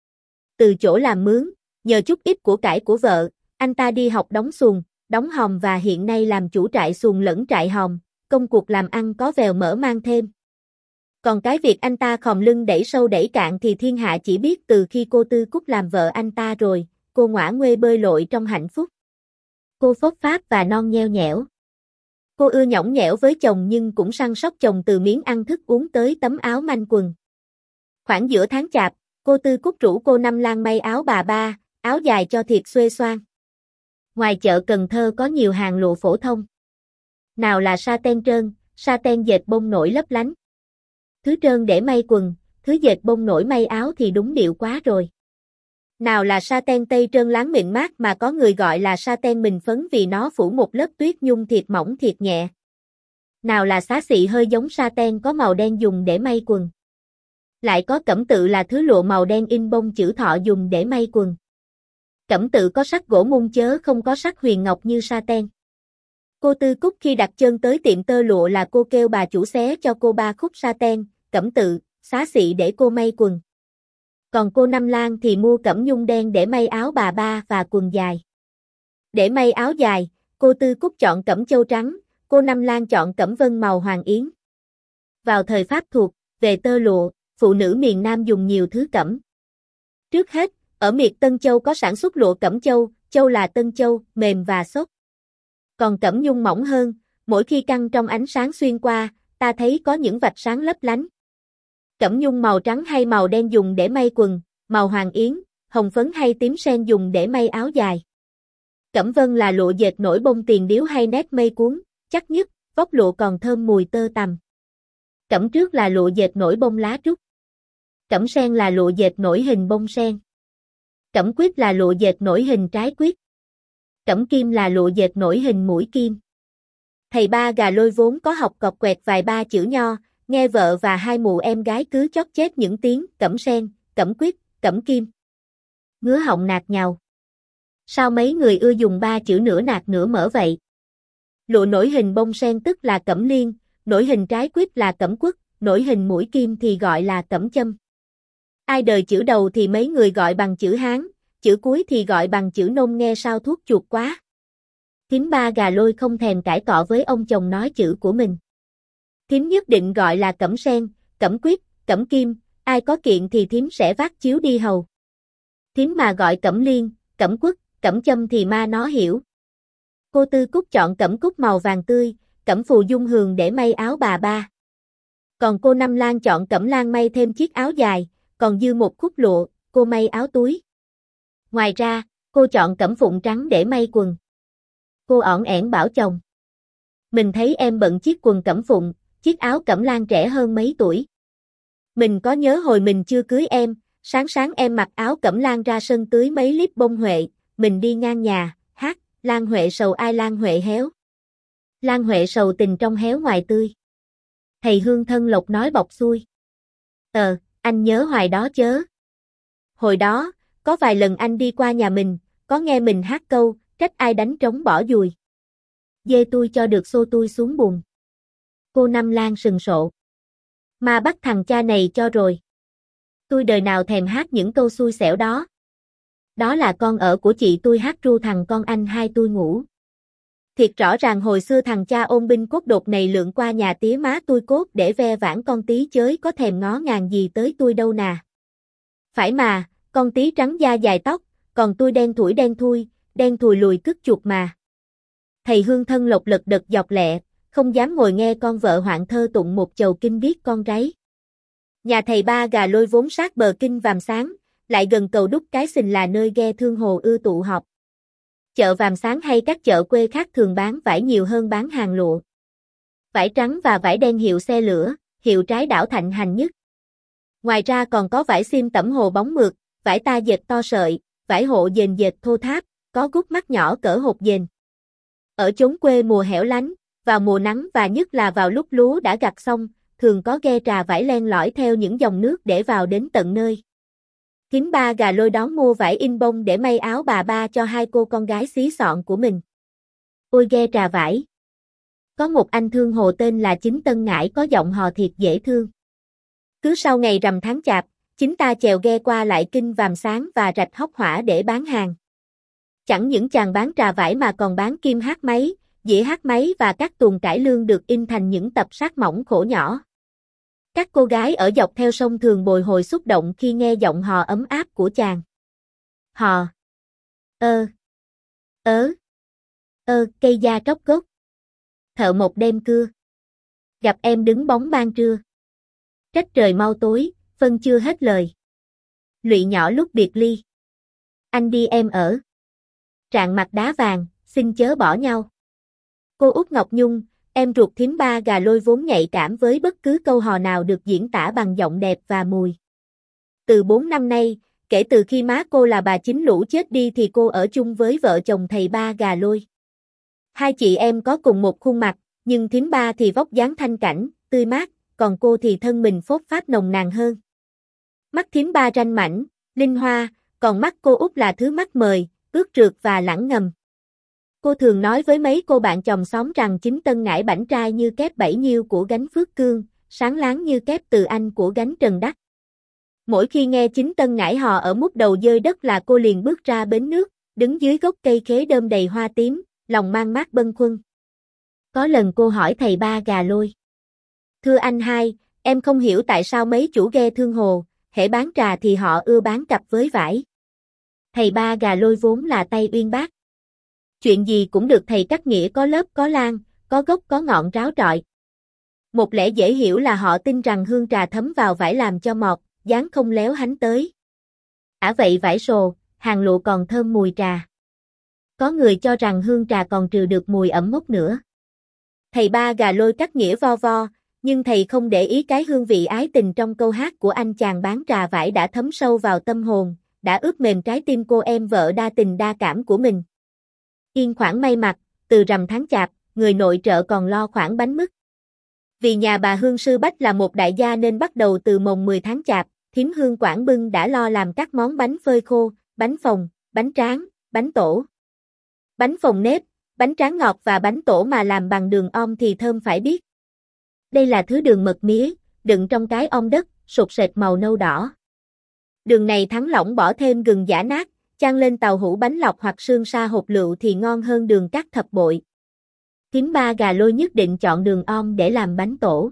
Từ chỗ làm mướn, nhờ chút ít của cải của vợ, anh ta đi học đóng xuồng, đóng hòm và hiện nay làm chủ trại xuồng lẫn trại hòm, công cuộc làm ăn có vèo mở mang thêm. Còn cái việc anh ta khom lưng đẩy sâu đẩy cạn thì thiên hạ chỉ biết từ khi cô Tư Cúc làm vợ anh ta rồi, cô ngõa nguê bơi lội trong hạnh phúc. Cô phốt pháp và non nheo nhẽo. Cô ưa nhõng nhẽo với chồng nhưng cũng săn sóc chồng từ miếng ăn thức uống tới tấm áo manh quần. Khoảng giữa tháng chạp, cô Tư Cúc rủ cô Năm Lan may áo bà ba, áo dài cho thiệt xuê xoan. Ngoài chợ Cần Thơ có nhiều hàng lụa phổ thông. Nào là sa ten trơn, sa ten dệt bông nổi lấp lánh. Thứ trơn để may quần, thứ dệt bông nổi may áo thì đúng điệu quá rồi. Nào là sa ten tây trơn láng mịn mát mà có người gọi là sa ten mình phấn vì nó phủ một lớp tuyết nhung thiệt mỏng thiệt nhẹ. Nào là xá xị hơi giống sa ten có màu đen dùng để may quần. Lại có cẩm tự là thứ lụa màu đen in bông chữ thọ dùng để may quần. Cẩm tự có sắc gỗ mung chớ không có sắc huyền ngọc như sa ten. Cô Tư Cúc khi đặt chân tới tiệm tơ lụa là cô kêu bà chủ xé cho cô ba khúc sa ten, cẩm tự, xá xị để cô may quần. Còn cô Năm Lan thì mua cẩm nhung đen để may áo bà ba và quần dài. Để may áo dài, cô Tư Cúc chọn cẩm châu trắng, cô Năm Lan chọn cẩm vân màu hoàng yến. Vào thời Pháp thuộc, về tơ lụa, phụ nữ miền Nam dùng nhiều thứ cẩm. Trước hết, ở miệt Tân Châu có sản xuất lụa cẩm châu, châu là Tân Châu, mềm và xốp. Còn cẩm nhung mỏng hơn, mỗi khi căng trong ánh sáng xuyên qua, ta thấy có những vạch sáng lấp lánh. Cẩm nhung màu trắng hay màu đen dùng để may quần, màu hoàng yến, hồng phấn hay tím sen dùng để may áo dài. Cẩm vân là lụa dệt nổi bông tiền điếu hay nét mây cuốn, chắc nhất, vóc lụa còn thơm mùi tơ tằm. Cẩm trước là lụa dệt nổi bông lá trúc. Cẩm sen là lụa dệt nổi hình bông sen. Cẩm quýt là lụa dệt nổi hình trái quýt. Cẩm kim là lụa dệt nổi hình mũi kim. Thầy Ba Gà Lôi vốn có học cọt quẹt vài ba chữ nho, nghe vợ và hai mụ em gái cứ chót chét những tiếng cẩm sen, cẩm quýt, cẩm kim. Ngứa họng nạt nhàu. Sao mấy người ưa dùng ba chữ nửa nạt nửa mở vậy? Lụa nổi hình bông sen tức là cẩm liên, nổi hình trái quýt là cẩm quất, nổi hình mũi kim thì gọi là cẩm châm. Ai đời chữ đầu thì mấy người gọi bằng chữ Hán, chữ cuối thì gọi bằng chữ Nôm nghe sao thuốc chuột quá. Thím Ba Gà Lôi không thèm cãi cọ với ông chồng nói chữ của mình. Thím nhất định gọi là cẩm sen, cẩm quýt, cẩm kim, ai có kiện thì thím sẽ vác chiếu đi hầu. Thím mà gọi cẩm liên, cẩm quất, cẩm châm thì ma nó hiểu. Cô Tư Cúc chọn cẩm cúc màu vàng tươi, cẩm phù dung hường để may áo bà ba. Còn cô Năm Lan chọn cẩm lan may thêm chiếc áo dài, còn dư một khúc lụa, cô may áo túi. Ngoài ra, cô chọn cẩm phụng trắng để may quần. Cô ỏn ẻn bảo chồng. Mình thấy em bận chiếc quần cẩm phụng, chiếc áo cẩm lan trẻ hơn mấy tuổi. Mình có nhớ hồi mình chưa cưới em, sáng sáng em mặc áo cẩm lan ra sân tưới mấy lít bông huệ, mình đi ngang nhà, hát, Lan Huệ sầu ai Lan Huệ héo. Lan Huệ sầu tình trong héo ngoài tươi. Thầy Hương Thân Lộc nói bọc xuôi. Ờ, anh nhớ hoài đó chớ. Hồi đó, có vài lần anh đi qua nhà mình, có nghe mình hát câu, trách ai đánh trống bỏ dùi. Dê tôi cho được xô tôi xuống bùn. Cô Năm Lan sừng sộ. Mà bắt thằng cha này cho rồi. Tôi đời nào thèm hát những câu xui xẻo đó. Đó là con ở của chị tôi hát ru thằng con anh hai tôi ngủ. Thiệt rõ ràng hồi xưa thằng cha ôm binh cốt đột này lượn qua nhà tía má tôi cốt để ve vãn con tí chới có thèm ngó ngàng gì tới tôi đâu nà. Phải mà, con tí trắng da dài tóc, còn tôi đen thủi đen thui, đen thùi lùi cứt chuột mà. Thầy Hương Thân Lộc lật đật dọc lẹ, không dám ngồi nghe con vợ hoạn thơ tụng một chầu kinh biết con ráy. Nhà thầy Ba Gà Lôi vốn sát bờ kinh Vàm Sáng, lại gần cầu Đúc Cái Sình là nơi ghe thương hồ ưa tụ họp. Chợ Vàm Sáng hay các chợ quê khác thường bán vải nhiều hơn bán hàng lụa. Vải trắng và vải đen hiệu xe lửa, hiệu trái đảo thạnh hành nhất. Ngoài ra còn có vải xiêm tẩm hồ bóng mượt, vải ta dệt to sợi, vải hộ dền dệt thô tháp, có gút mắt nhỏ cỡ hột dền. Ở chốn quê mùa hẻo lánh, vào mùa nắng và nhất là vào lúc lúa đã gặt xong, thường có ghe trà vải len lỏi theo những dòng nước để vào đến tận nơi. Thím Ba Gà Lôi đón mua vải in bông để may áo bà ba cho hai cô con gái xí xọn của mình. Ôi ghe trà vải. Có một anh thương hồ tên là Chính Tân Ngãi có giọng hò thiệt dễ thương. Cứ sau ngày rằm tháng chạp, chính ta chèo ghe qua lại kinh Vàm Sáng và rạch Hóc Hỏa để bán hàng. Chẳng những chàng bán trà vải mà còn bán kim hát máy, dĩa hát máy và các tuồng cải lương được in thành những tập sát mỏng khổ nhỏ. Các cô gái ở dọc theo sông thường bồi hồi xúc động khi nghe giọng hò ấm áp của chàng. Hò. Ơ. Ớ. Ơ, cây da tróc gốc. Thợ một đêm cưa. Gặp em đứng bóng ban trưa. Trách trời mau tối, phân chưa hết lời. Lụy nhỏ lúc biệt ly. Anh đi em ở. Rạng mặt đá vàng, xin chớ bỏ nhau. Cô Út Ngọc Nhung, em ruột thím Ba Gà Lôi vốn nhạy cảm với bất cứ câu hò nào được diễn tả bằng giọng đẹp và mùi. Từ bốn năm nay, kể từ khi má cô là bà Chính Lũ chết đi thì cô ở chung với vợ chồng thầy Ba Gà Lôi. Hai chị em có cùng một khuôn mặt, nhưng thím Ba thì vóc dáng thanh cảnh, tươi mát, còn cô thì thân mình phốt pháp nồng nàn hơn. Mắt thím Ba ranh mảnh, linh hoa, còn mắt cô Út là thứ mắt mời, ướt rượt và lãng ngầm. Cô thường nói với mấy cô bạn chòm xóm rằng Chính Tân Ngãi bảnh trai như kép Bảy Nhiêu của gánh Phước Cương, sáng láng như kép Từ Anh của gánh Trần Đắc. Mỗi khi nghe Chính Tân Ngãi hò ở mút đầu dơi đất là cô liền bước ra bến nước, đứng dưới gốc cây khế đơm đầy hoa tím, lòng mang mát bâng khuâng. Có lần cô hỏi thầy Ba Gà Lôi. Thưa anh hai, em không hiểu tại sao mấy chủ ghe thương hồ, hễ bán trà thì họ ưa bán cặp với vải. Thầy Ba Gà Lôi vốn là tay uyên bác. Chuyện gì cũng được thầy cắt nghĩa có lớp có lan, có gốc có ngọn ráo trọi. Một lẽ dễ hiểu là họ tin rằng hương trà thấm vào vải làm cho mọt, dáng không léo hánh tới. Ả vậy vải sồ, hàng lụa còn thơm mùi trà. Có người cho rằng hương trà còn trừ được mùi ẩm mốc nữa. Thầy Ba Gà Lôi cắt nghĩa vo vo, nhưng thầy không để ý cái hương vị ái tình trong câu hát của anh chàng bán trà vải đã thấm sâu vào tâm hồn, đã ướt mềm trái tim cô em vợ đa tình đa cảm của mình. Yên khoảng may mặc, từ rằm tháng chạp, người nội trợ còn lo khoản bánh mứt. Vì nhà bà Hương Sư Bách là một đại gia nên bắt đầu từ mồng mười tháng chạp, thím Hương Quảng Bưng đã lo làm các món bánh phơi khô, bánh phồng, bánh tráng, bánh tổ. Bánh phồng nếp, bánh tráng ngọt và bánh tổ mà làm bằng đường om thì thơm phải biết. Đây là thứ đường mật mía, đựng trong cái om đất, sột sệt màu nâu đỏ. Đường này thắng lỏng bỏ thêm gừng giã nát, chan lên tàu hũ bánh lọc hoặc sương sa hột lựu thì ngon hơn đường cát thập bội. Thím Ba Gà Lôi nhất định chọn đường om để làm bánh tổ.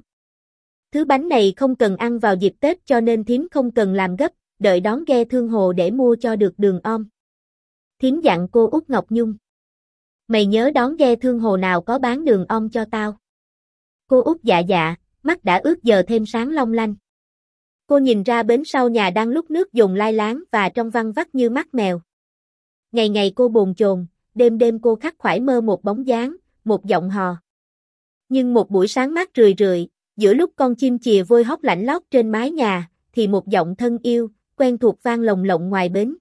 Thứ bánh này không cần ăn vào dịp Tết cho nên thím không cần làm gấp, đợi đón ghe Thương Hồ để mua cho được đường om. Thím dặn cô Út Ngọc Nhung. Mày nhớ đón ghe Thương Hồ nào có bán đường om cho tao. Cô Út dạ dạ, mắt đã ướt giờ thêm sáng long lanh. Cô nhìn ra bến sau nhà đang lúc nước dồn lai láng và trong văng vắt như mắt mèo. Ngày ngày cô bồn chồn, đêm đêm cô khắc khoải mơ một bóng dáng, một giọng hò. Nhưng một buổi sáng mát rười rượi, giữa lúc con chim chìa vôi hót lảnh lót trên mái nhà, thì một giọng thân yêu, quen thuộc vang lồng lộng ngoài bến.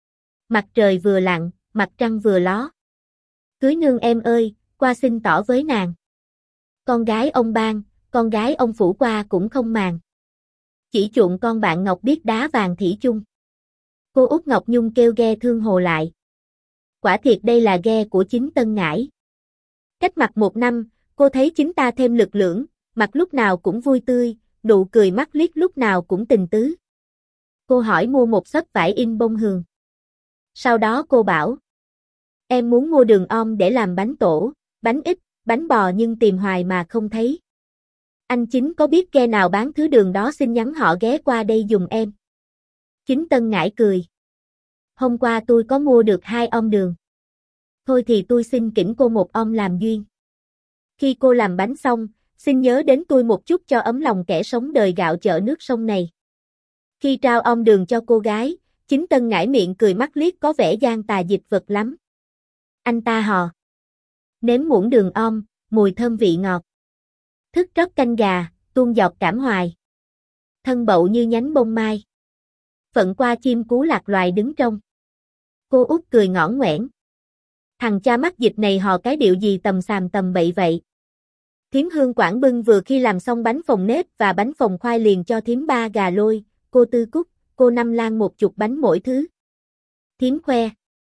Mặt trời vừa lặn, mặt trăng vừa ló. Cưới nương em ơi, qua xin tỏ với nàng. Con gái ông ban, con gái ông phủ qua cũng không màng. Chỉ chuộng con bạn Ngọc biết đá vàng thủy chung. Cô Út Ngọc Nhung kêu ghe Thương Hồ lại. Quả thiệt đây là ghe của chính Tân Ngãi. Cách mặt một năm, cô thấy chính ta thêm lực lưỡng, mặt lúc nào cũng vui tươi, nụ cười mắt liếc lúc nào cũng tình tứ. Cô hỏi mua một xấp vải in bông hường. Sau đó cô bảo. Em muốn mua đường om để làm bánh tổ, bánh ít, bánh bò nhưng tìm hoài mà không thấy. Anh Chính có biết ghe nào bán thứ đường đó xin nhắn họ ghé qua đây giùm em. Chính Tân Ngãi cười. Hôm qua tôi có mua được hai om đường. Thôi thì tôi xin kỉnh cô một om làm duyên. Khi cô làm bánh xong, xin nhớ đến tôi một chút cho ấm lòng kẻ sống đời gạo chợ nước sông này. Khi trao om đường cho cô gái, Chính Tân Ngãi miệng cười mắt liếc có vẻ gian tà dịch vật lắm. Anh ta hò. Nếm muỗng đường om, mùi thơm vị ngọt. Thức trót canh gà, tuôn giọt cảm hoài. Thân bậu như nhánh bông mai. Phận qua chim cú lạc loài đứng trong. Cô Út cười ngõn ngoẻn. Thằng cha mắc dịch này hò cái điệu gì tầm xàm tầm bậy vậy. Thím Hương Quảng Bưng vừa khi làm xong bánh phồng nếp và bánh phồng khoai liền cho thím Ba Gà Lôi, cô Tư Cúc, cô Năm Lan một chục bánh mỗi thứ. Thím khoe.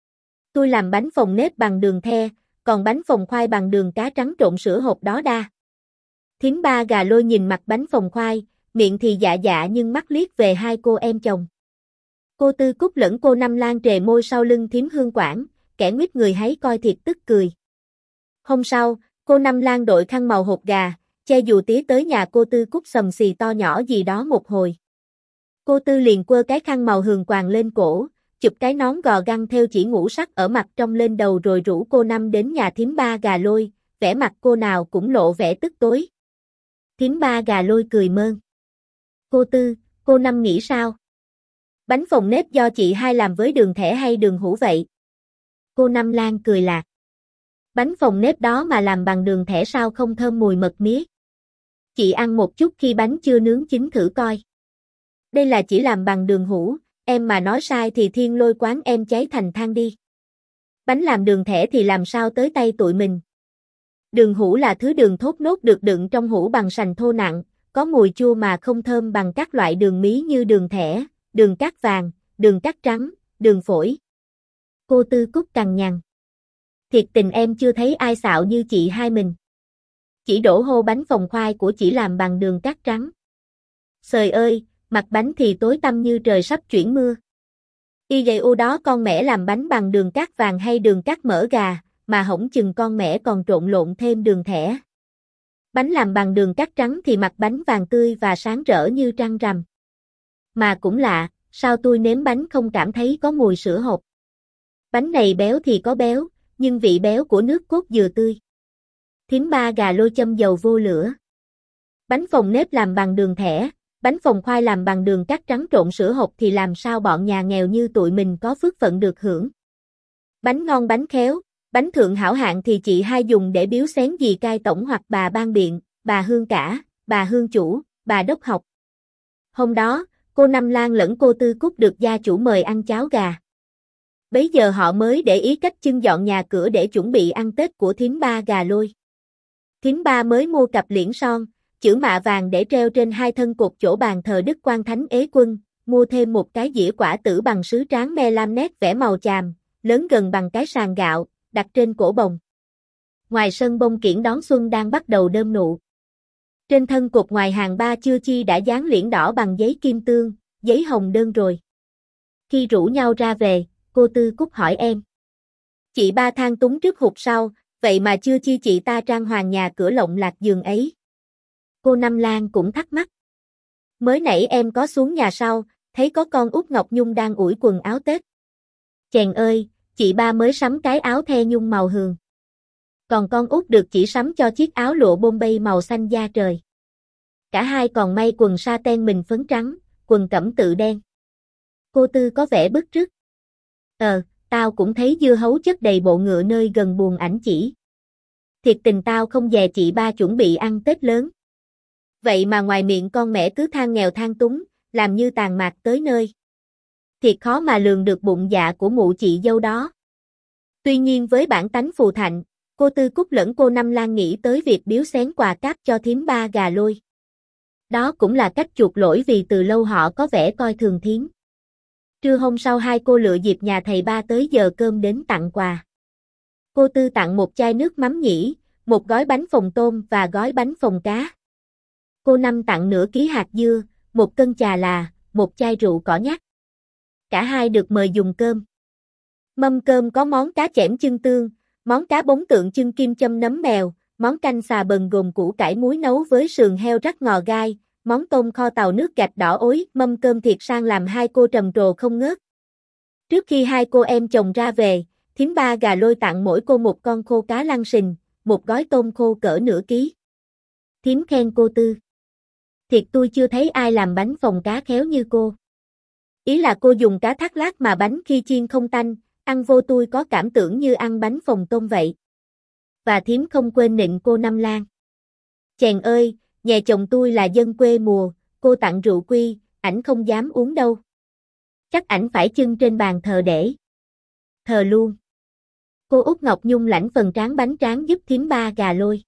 Tôi làm bánh phồng nếp bằng đường the, còn bánh phồng khoai bằng đường cá trắng trộn sữa hộp đó đa. Thím Ba Gà Lôi nhìn mặt bánh phồng khoai, miệng thì dạ dạ nhưng mắt liếc về hai cô em chồng. Cô Tư Cúc lẫn cô Năm Lan trề môi sau lưng thím Hương Quảng, kẻ nguyết người hấy coi thiệt tức cười. Hôm sau, cô Năm Lan đội khăn màu hột gà, che dù tía tới nhà cô Tư Cúc sầm xì to nhỏ gì đó một hồi. Cô Tư liền quơ cái khăn màu hường quàng lên cổ, chụp cái nón gò găng theo chỉ ngũ sắc ở mặt trong lên đầu rồi rủ cô Năm đến nhà thím Ba Gà Lôi, vẻ mặt cô nào cũng lộ vẻ tức tối. Thím Ba Gà Lôi cười mơn. Cô Tư, cô Năm nghĩ sao? Bánh phồng nếp do chị hai làm với đường thẻ hay đường hũ vậy? Cô Năm Lan cười lạc. Bánh phồng nếp đó mà làm bằng đường thẻ sao không thơm mùi mật mía? Chị ăn một chút khi bánh chưa nướng chín thử coi. Đây là chỉ làm bằng đường hũ, em mà nói sai thì thiên lôi quán em cháy thành than đi. Bánh làm đường thẻ thì làm sao tới tay tụi mình? Đường hũ là thứ đường thốt nốt được đựng trong hũ bằng sành thô nặng, có mùi chua mà không thơm bằng các loại đường mí như đường thẻ, đường cát vàng, đường cát trắng, đường phổi. Cô Tư Cúc cằn nhằn. Thiệt tình em chưa thấy ai xạo như chị hai mình. Chỉ đổ hô bánh phồng khoai của chị làm bằng đường cát trắng. Trời ơi, mặt bánh thì tối tăm như trời sắp chuyển mưa. Y vậy u đó con mẻ làm bánh bằng đường cát vàng hay đường cát mỡ gà, mà hổng chừng con mẻ còn trộn lộn thêm đường thẻ. Bánh làm bằng đường cát trắng thì mặt bánh vàng tươi và sáng rỡ như trăng rằm. Mà cũng lạ, sao tôi nếm bánh không cảm thấy có mùi sữa hộp. Bánh này béo thì có béo, nhưng vị béo của nước cốt dừa tươi. Thím Ba Gà Lôi châm dầu vô lửa. Bánh phồng nếp làm bằng đường thẻ, bánh phồng khoai làm bằng đường cát trắng trộn sữa hộp thì làm sao bọn nhà nghèo như tụi mình có phước phận được hưởng. Bánh ngon bánh khéo, bánh thượng hảo hạng thì chị hai dùng để biếu xén dì cai tổng hoặc bà ban biện, bà hương cả, bà hương chủ, bà đốc học. Hôm đó, cô Năm Lan lẫn cô Tư Cúc được gia chủ mời ăn cháo gà. Bấy giờ họ mới để ý cách trưng dọn nhà cửa để chuẩn bị ăn Tết của thím ba gà lôi. Thím ba mới mua cặp liễn son, chữ mạ vàng để treo trên hai thân cột chỗ bàn thờ Đức Quan Thánh Ế Quân, mua thêm một cái dĩa quả tử bằng sứ tráng me lam nét vẽ màu chàm, lớn gần bằng cái sàn gạo, đặt trên cổ bồng. Ngoài sân bông kiển đón xuân đang bắt đầu đơm nụ. Trên thân cột ngoài hàng ba chưa chi đã dán liễn đỏ bằng giấy kim tương, giấy hồng đơn rồi. Khi rủ nhau ra về, cô Tư Cúc hỏi em. Chị ba than túng trước hụt sau, vậy mà chưa chi chị ta trang hoàng nhà cửa lộng lạc giường ấy. Cô Năm Lan cũng thắc mắc. Mới nãy em có xuống nhà sau, thấy có con út Ngọc Nhung đang ủi quần áo Tết. Chèn ơi, chị ba mới sắm cái áo the nhung màu hường. Còn con út được chỉ sắm cho chiếc áo lụa Bombay màu xanh da trời. Cả hai còn may quần sa ten mình phấn trắng, quần cẩm tự đen. Cô Tư có vẻ bức rứt. Ờ, tao cũng thấy dưa hấu chất đầy bộ ngựa nơi gần buồng ảnh chỉ. Thiệt tình tao không dè chị ba chuẩn bị ăn Tết lớn. Vậy mà ngoài miệng con mẹ cứ than nghèo than túng, làm như tàn mạc tới nơi. Thiệt khó mà lường được bụng dạ của mụ chị dâu đó. Tuy nhiên với bản tánh phù thạnh, cô Tư Cúc lẫn cô Năm Lan nghĩ tới việc biếu xén quà cáp cho thím ba gà lôi. Đó cũng là cách chuộc lỗi vì từ lâu họ có vẻ coi thường thím. Trưa hôm sau hai cô lựa dịp nhà thầy ba tới giờ cơm đến tặng quà. Cô Tư tặng một chai nước mắm nhĩ, một gói bánh phồng tôm và gói bánh phồng cá. Cô Năm tặng nửa ký hạt dưa, một cân chà là, một chai rượu cỏ nhắc. Cả hai được mời dùng cơm. Mâm cơm có món cá chẽm chưng tương, món cá bống tượng chưng kim châm nấm mèo, món canh xà bần gồm củ cải muối nấu với sườn heo rắc ngò gai, món tôm kho tàu nước gạch đỏ ối, mâm cơm thiệt sang làm hai cô trầm trồ không ngớt. Trước khi hai cô em chồng ra về, thím ba gà lôi tặng mỗi cô một con khô cá lăng sình, một gói tôm khô cỡ nửa ký. Thím khen cô Tư. Thiệt tôi chưa thấy ai làm bánh phồng cá khéo như cô. Ý là cô dùng cá thác lát mà bánh khi chiên không tanh, ăn vô tôi có cảm tưởng như ăn bánh phồng tôm vậy. Và thím không quên nịnh cô Năm Lan. Chèn ơi, nhà chồng tôi là dân quê mùa, cô tặng rượu quy, ảnh không dám uống đâu. Chắc ảnh phải chưng trên bàn thờ để. Thờ luôn. Cô Út Ngọc Nhung lãnh phần tráng bánh tráng giúp thím ba gà lôi.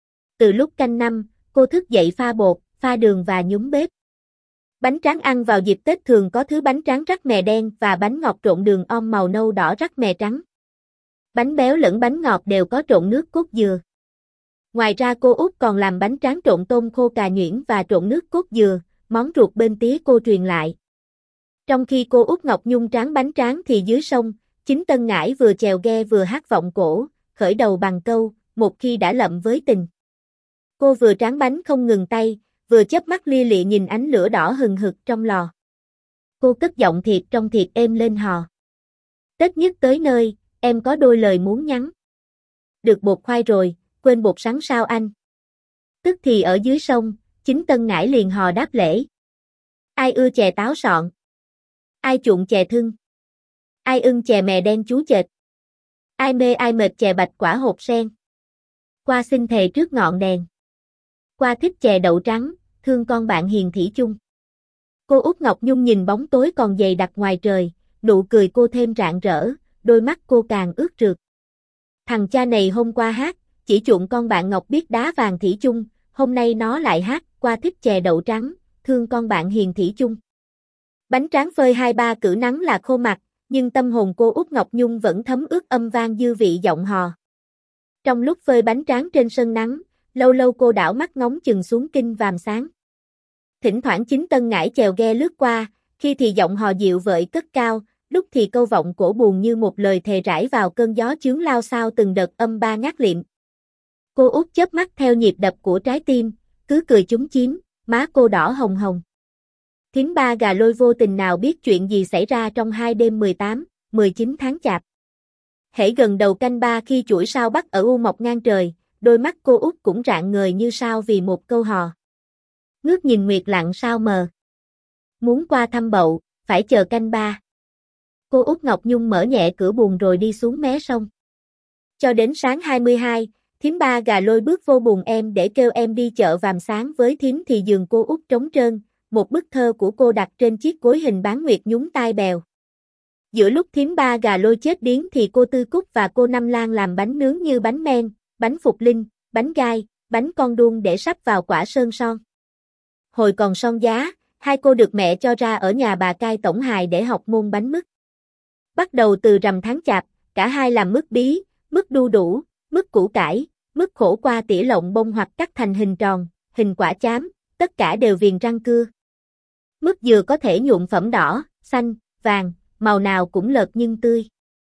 Từ lúc canh năm, cô thức dậy pha bột, pha đường và nhúng bếp. Bánh tráng ăn vào dịp Tết thường có thứ bánh tráng rắc mè đen và bánh ngọt trộn đường om màu nâu đỏ rắc mè trắng. Bánh béo lẫn bánh ngọt đều có trộn nước cốt dừa. Ngoài ra cô Út còn làm bánh tráng trộn tôm khô cà nhuyễn và trộn nước cốt dừa, món ruột bên tía cô truyền lại. Trong khi cô Út Ngọc Nhung tráng bánh tráng thì dưới sông, chính Tân Ngãi vừa chèo ghe vừa hát vọng cổ, khởi đầu bằng câu, một khi đã lậm với tình. Cô vừa tráng bánh không ngừng tay, vừa chớp mắt lia lịa nhìn ánh lửa đỏ hừng hực trong lò. Cô cất giọng thiệt trong thiệt êm lên hò. Tết nhất tới nơi, em có đôi lời muốn nhắn. Được bột khoai rồi, quên bột sắn sao anh? Tức thì ở dưới sông, chính Tân Ngãi liền hò đáp lễ. Ai ưa chè táo sọn? Ai chuộng chè thưng? Ai ưng chè mè đen chú chệch? Ai mê ai mệt chè bạch quả hột sen? Qua xin thề trước ngọn đèn. Qua thích chè đậu trắng, thương con bạn hiền thủy chung. Cô Út Ngọc Nhung nhìn bóng tối còn dày đặc ngoài trời, nụ cười cô thêm rạng rỡ, đôi mắt cô càng ướt rượt. Thằng cha này hôm qua hát, chỉ chuộng con bạn Ngọc biết đá vàng thủy chung, hôm nay nó lại hát, qua thích chè đậu trắng, thương con bạn hiền thủy chung. Bánh tráng phơi hai ba cử nắng là khô mặt, nhưng tâm hồn cô Út Ngọc Nhung vẫn thấm ướt âm vang dư vị giọng hò. Trong lúc phơi bánh tráng trên sân nắng, lâu lâu cô đảo mắt ngóng chừng xuống kinh vàm sáng. Thỉnh thoảng chính Tân Ngãi chèo ghe lướt qua, khi thì giọng hò dịu vợi cất cao, lúc thì câu vọng cổ buồn như một lời thề rải vào cơn gió chướng lao sao từng đợt âm ba ngát liệm. Cô Út chớp mắt theo nhịp đập của trái tim, cứ cười chúm chím, má cô đỏ hồng hồng. Thím ba gà lôi vô tình nào biết chuyện gì xảy ra trong hai đêm mười tám, mười chín tháng chạp. Hễ gần đầu canh ba khi chuỗi sao bắc ở u mọc ngang trời, đôi mắt cô Út cũng rạng ngời như sao vì một câu hò. Ngước nhìn nguyệt lặng sao mờ. Muốn qua thăm bậu, phải chờ canh ba. Cô Út Ngọc Nhung mở nhẹ cửa buồng rồi đi xuống mé sông. Cho đến sáng hai mươi hai, thím Ba Gà Lôi bước vô buồng em để kêu em đi chợ vàm sáng với thím thì giường cô út trống trơn, một bức thơ của cô đặt trên chiếc gối hình bán nguyệt nhúng tai bèo. Giữa lúc thím Ba Gà Lôi chết điếng thì cô Tư Cúc và cô Năm Lan làm bánh nướng như bánh men, bánh phục linh, bánh gai, bánh con đuông để sắp vào quả sơn son. Hồi còn son giá, hai cô được mẹ cho ra ở nhà bà Cai Tổng Hài để học môn bánh mứt. Bắt đầu từ rằm tháng Chạp, cả hai làm mứt bí, mứt đu đủ, mứt củ cải, mứt khổ qua tỉa lộng bông hoặc cắt thành hình tròn, hình quả chám, tất cả đều viền răng cưa. Mứt dừa có thể nhuộm phẩm đỏ, xanh, vàng, màu nào cũng lợt nhưng tươi.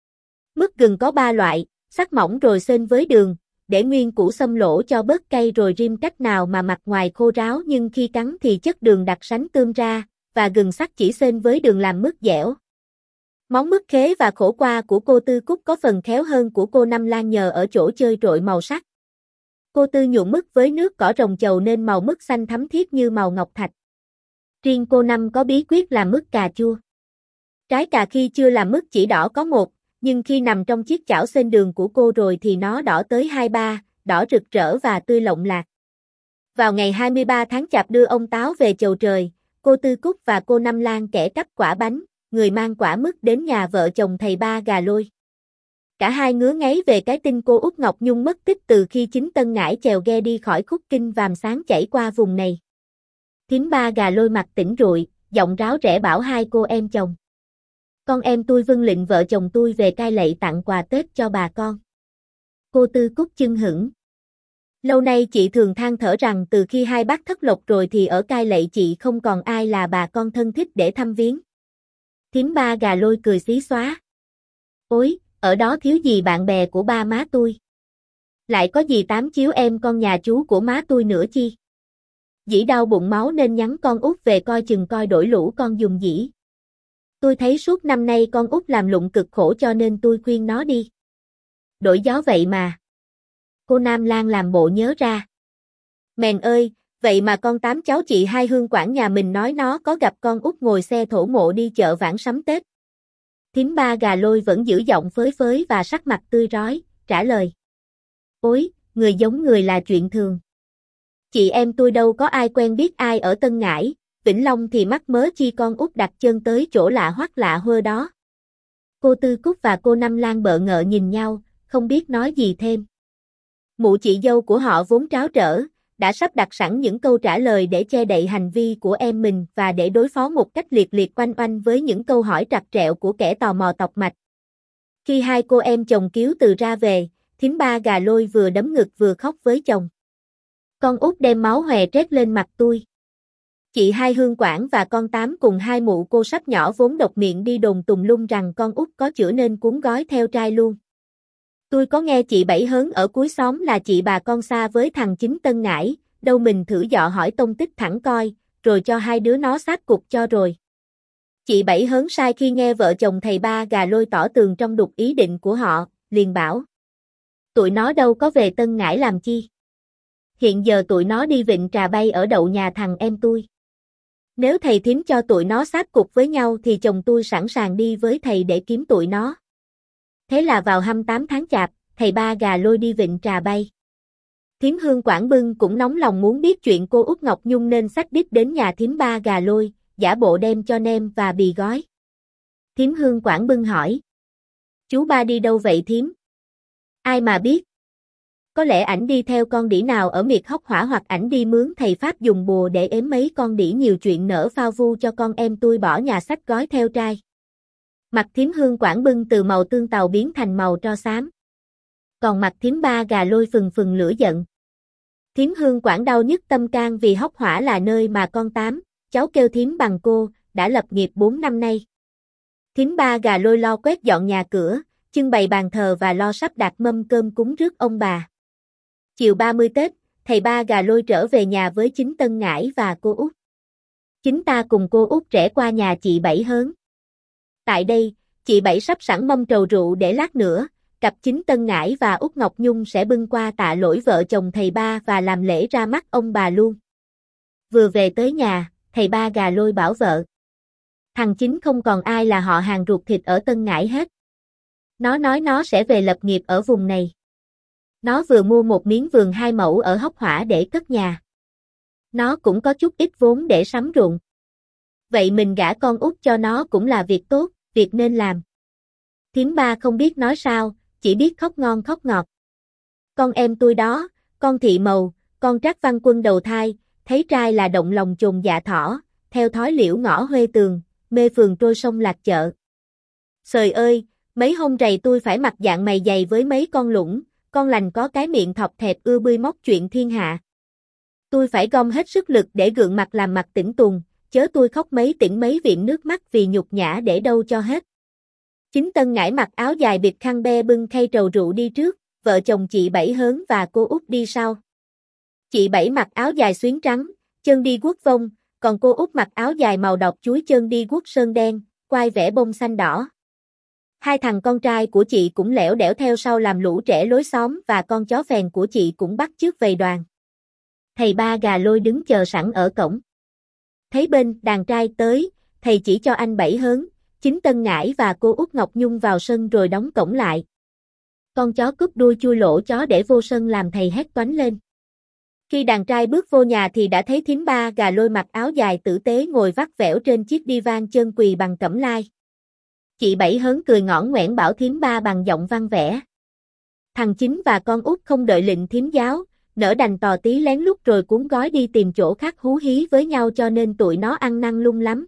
Mứt gừng có ba loại, sắc mỏng rồi xên với đường, để nguyên củ xâm lỗ cho bớt cay rồi rim cách nào mà mặt ngoài khô ráo nhưng khi cắn thì chất đường đặc sánh tươm ra, và gừng sắc chỉ xên với đường làm mứt dẻo. Món mứt khế và khổ qua của cô Tư Cúc có phần khéo hơn của cô Năm Lan nhờ ở chỗ chơi trội màu sắc. Cô Tư nhuộm mứt với nước cỏ rồng chầu nên màu mứt xanh thắm thiết như màu ngọc thạch. Riêng cô Năm có bí quyết làm mứt cà chua. Trái cà khi chưa làm mứt chỉ đỏ có một, nhưng khi nằm trong chiếc chảo xên đường của cô rồi thì nó đỏ tới hai ba, đỏ rực rỡ và tươi lộng lạc. Vào ngày hai mươi ba tháng Chạp đưa ông Táo về chầu trời, cô Tư Cúc và cô Năm Lan kẻ cắp quả bánh, người mang quả mứt đến nhà vợ chồng thầy Ba Gà Lôi. Cả hai ngứa ngáy về cái tin cô Út Ngọc Nhung mất tích từ khi chính Tân Ngãi chèo ghe đi khỏi khúc kinh vàm sáng chảy qua vùng này. Thím Ba Gà Lôi mặt tỉnh rụi, giọng ráo rẽ bảo hai cô em chồng. Con em tôi vâng lệnh vợ chồng tôi về Cai Lậy tặng quà Tết cho bà con. Cô Tư Cúc chưng hửng. Lâu nay chị thường than thở rằng từ khi hai bác thất lộc rồi thì ở Cai Lậy chị không còn ai là bà con thân thích để thăm viếng. Thím Ba Gà Lôi cười xí xóa. Ôi, ở đó thiếu gì bạn bè của ba má tôi. Lại có gì tám chiếu em con nhà chú của má tôi nữa chi. Dĩ đau bụng máu nên nhắn con út về coi chừng coi đổi lũ con dùng dĩ. Tôi thấy suốt năm nay con út làm lụng cực khổ cho nên tôi khuyên nó đi. Đổi gió vậy mà. Cô Nam Lan làm bộ nhớ ra. Mèn ơi, vậy mà con Tám cháu chị Hai Hương quản nhà mình nói nó có gặp con út ngồi xe thổ mộ đi chợ vãn sắm Tết. Thím Ba Gà Lôi vẫn giữ giọng phới phới và sắc mặt tươi rói, trả lời. Ôi, người giống người là chuyện thường. Chị em tôi đâu có ai quen biết ai ở Tân Ngãi, Vĩnh Long thì mắc mớ chi con út đặt chân tới chỗ lạ hoắc lạ hơ đó. Cô Tư Cúc và cô Năm Lan bợ ngợ nhìn nhau, không biết nói gì thêm. Mụ chị dâu của họ vốn tráo trở, đã sắp đặt sẵn những câu trả lời để che đậy hành vi của em mình và để đối phó một cách liệt liệt oanh oanh với những câu hỏi trặc trẹo của kẻ tò mò tọc mạch. Khi hai cô em chồng cứu từ ra về, thím Ba Gà Lôi vừa đấm ngực vừa khóc với chồng. Con út đem máu hòe trét lên mặt tôi. Chị Hai Hương quản và con Tám cùng hai mụ cô sắp nhỏ vốn độc miệng đi đồn tùng lung rằng con út có chữa nên cuốn gói theo trai luôn. Tôi có nghe chị Bảy hớn ở cuối xóm là chị bà con xa với thằng Chính Tân Ngãi, đâu mình thử dọ hỏi tông tích thẳng coi, rồi cho hai đứa nó sát cục cho rồi. Chị Bảy hớn sai khi nghe vợ chồng thầy Ba Gà Lôi tỏ tường trong đục ý định của họ, liền bảo. Tụi nó đâu có về Tân Ngãi làm chi. Hiện giờ tụi nó đi Vịnh Trà Bay ở đậu nhà thằng em tôi. Nếu thầy thím cho tụi nó sát cục với nhau thì chồng tôi sẵn sàng đi với thầy để kiếm tụi nó. Thế là vào hai mươi tám tháng Chạp, thầy Ba Gà Lôi đi Vịnh Trà Bay. Thím Hương Quảng Bưng cũng nóng lòng muốn biết chuyện cô Út Ngọc Nhung nên xách đít đến nhà thím Ba Gà Lôi, giả bộ đem cho nem và bì gói. Thím Hương Quảng Bưng hỏi. Chú Ba đi đâu vậy thím? Ai mà biết? Có lẽ ảnh đi theo con đĩ nào ở miệt hóc hỏa hoặc ảnh đi mướn thầy Pháp dùng bùa để ếm mấy con đĩ nhiều chuyện nở phao vu cho con em tôi bỏ nhà sách gói theo trai. Mặt thím Hương Quảng Bưng từ màu tương tàu biến thành màu tro xám. Còn mặt thím Ba Gà Lôi phừng phừng lửa giận. Thím Hương Quảng đau nhức tâm can vì hóc hỏa là nơi mà con Tám, cháu kêu thím bằng cô, đã lập nghiệp bốn năm nay. Thím Ba Gà Lôi lo quét dọn nhà cửa, trưng bày bàn thờ và lo sắp đặt mâm cơm cúng rước ông bà. Chiều ba mươi Tết, thầy Ba Gà Lôi trở về nhà với Chính Tân Ngãi và cô Út. Chính ta cùng cô Út rẽ qua nhà chị Bảy hớn. Tại đây, chị Bảy sắp sẵn mâm trầu rượu để lát nữa, cặp Chính Tân Ngãi và Út Ngọc Nhung sẽ bưng qua tạ lỗi vợ chồng thầy Ba và làm lễ ra mắt ông bà luôn. Vừa về tới nhà, thầy Ba Gà Lôi bảo vợ. Thằng Chính không còn ai là họ hàng ruột thịt ở Tân Ngãi hết. Nó nói nó sẽ về lập nghiệp ở vùng này. Nó vừa mua một miếng vườn hai mẫu ở Hóc Hỏa để cất nhà. Nó cũng có chút ít vốn để sắm ruộng. Vậy mình gả con út cho nó cũng là việc tốt, việc nên làm. Thím ba không biết nói sao, chỉ biết khóc ngon khóc ngọt. Con em tôi đó, con Thị Mầu, con Trác Văn Quân đầu thai, thấy trai là động lòng chồn dạ thỏ, theo thói liễu ngõ huê tường, mê phường trôi sông lạc chợ. Trời ơi, mấy hôm rày tôi phải mặc dạng mày dày với mấy con lũng, con lành có cái miệng thọc thẹp ưa bươi móc chuyện thiên hạ. Tôi phải gom hết sức lực để gượng mặt làm mặt tỉnh tùng, chớ tôi khóc mấy tỉnh mấy viện nước mắt vì nhục nhã để đâu cho hết. Chính Tân Ngải mặc áo dài bịt khăn be bưng khay trầu rượu đi trước, vợ chồng chị Bảy Hớn và cô út đi sau. Chị Bảy mặc áo dài xuyến trắng, chân đi guốc vông, còn cô út mặc áo dài màu đọt chuối chân đi guốc sơn đen, quai vẽ bông xanh đỏ. Hai thằng con trai của chị cũng lẻo đẻo theo sau làm lũ trẻ lối xóm và con chó phèn của chị cũng bắt chước vầy đoàn. Thầy Ba Gà Lôi đứng chờ sẵn ở cổng. Thấy bên đàn trai tới, thầy chỉ cho anh Bảy Hớn, Chính Tân Ngải và cô út Ngọc Nhung vào sân rồi đóng cổng lại. Con chó cúp đuôi chui lỗ chó để vô sân làm thầy hét toánh lên. Khi đàn trai bước vô nhà thì đã thấy thím Ba Gà Lôi mặc áo dài tử tế ngồi vắt vẻo trên chiếc divan chân quỳ bằng cẩm lai. Chị Bảy Hớn cười ngõn ngoẻn bảo thím Ba bằng giọng văn vẻ. Thằng Chính và con út không đợi lệnh thím giáo, nỡ đành tò tí lén lút rồi cuốn gói đi tìm chỗ khác hú hí với nhau cho nên tụi nó ăn năn lung lắm.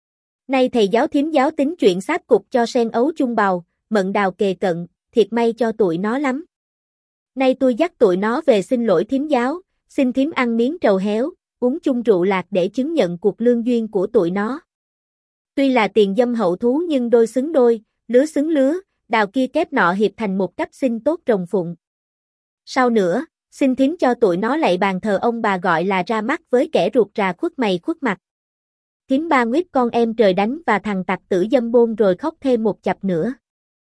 Nay thầy giáo thím giáo tính chuyện sáp cục cho sen ấu chung bào, mận đào kề cận, thiệt may cho tụi nó lắm. Nay tôi dắt tụi nó về xin lỗi thím giáo, xin thím ăn miếng trầu héo, uống chung rượu lạc để chứng nhận cuộc lương duyên của tụi nó. Tuy là tiền dâm hậu thú nhưng đôi xứng đôi, lứa xứng lứa, đào kia kép nọ hiệp thành một cặp sinh tốt rồng phụng. Sau nữa, xin thím cho tụi nó lạy bàn thờ ông bà gọi là ra mắt với kẻ ruột rà khuất mày khuất mặt. Thím Ba nguyết con em trời đánh và thằng tặc tử dâm bôn rồi khóc thêm một chặp nữa.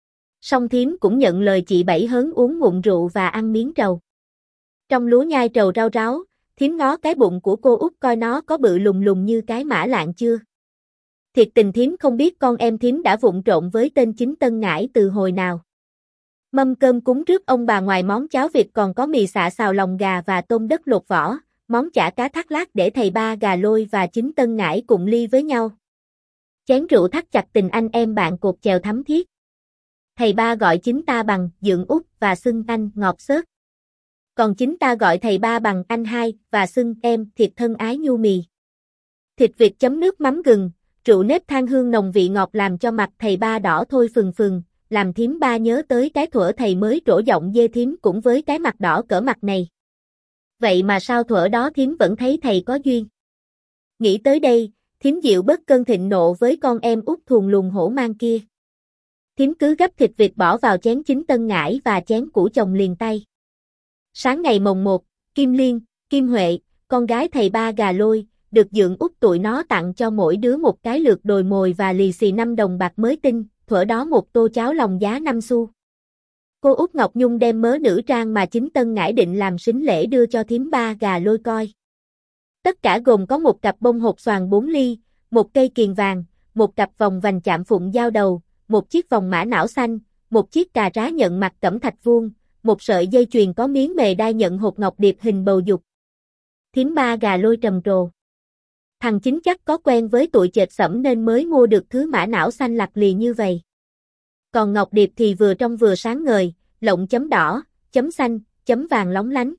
Song thím cũng nhận lời chị Bảy Hớn uống ngụm rượu và ăn miếng trầu. Trong lúa nhai trầu rau ráo, thím ngó cái bụng của cô út coi nó có bự lùng lùng như cái mã lạng chưa. Thiệt tình thím không biết con em thím đã vụng trộn với tên Chính Tân Ngải từ hồi nào. Mâm cơm cúng trước ông bà ngoài món cháo vịt còn có mì xạ xào lòng gà và tôm đất lột vỏ, món chả cá thác lát để thầy Ba Gà Lôi và Chính Tân Ngải cùng ly với nhau. Chén rượu thắt chặt tình anh em bạn cột chèo thắm thiết. Thầy Ba gọi chính ta bằng Dượng Út và xưng anh Ngọt Xớt. Còn chính ta gọi thầy Ba bằng anh Hai và xưng em Thiệt thân ái nhu mì. Thịt vịt chấm nước mắm gừng, rượu nếp than hương nồng vị ngọt làm cho mặt thầy Ba đỏ thôi phừng phừng, làm thím Ba nhớ tới cái thuở thầy mới trổ giọng dê thím cũng với cái mặt đỏ cỡ mặt này. Vậy mà sao thuở đó thím vẫn thấy thầy có duyên. Nghĩ tới đây, thím dịu bớt cơn thịnh nộ với con em út thuồng luồng hổ mang kia. Thím cứ gấp thịt vịt bỏ vào chén Chính Tân Ngải và chén của chồng liền tay. Sáng ngày mồng một, Kim Liên, Kim Huệ, con gái thầy Ba Gà Lôi, được Dượng Út tụi nó tặng cho mỗi đứa một cái lược đồi mồi và lì xì năm đồng bạc mới tinh, thuở đó một tô cháo lòng giá năm xu. Cô út Ngọc Nhung đem mớ nữ trang mà Chính Tân Ngải định làm sính lễ đưa cho thím Ba Gà Lôi coi. Tất cả gồm có một cặp bông hột xoàn bốn ly, một cây kiền vàng, một cặp vòng vành chạm phụng giao đầu, một chiếc vòng mã não xanh, một chiếc cà rá nhận mặt cẩm thạch vuông, một sợi dây chuyền có miếng mề đai nhận hột ngọc điệp hình bầu dục. Thím Ba Gà Lôi trầm trồ. Thằng Chính chắc có quen với tụi chệt sẫm nên mới mua được thứ mã não xanh lặt lì như vậy. Còn ngọc điệp thì vừa trong vừa sáng ngời, lộng chấm đỏ, chấm xanh, chấm vàng lóng lánh.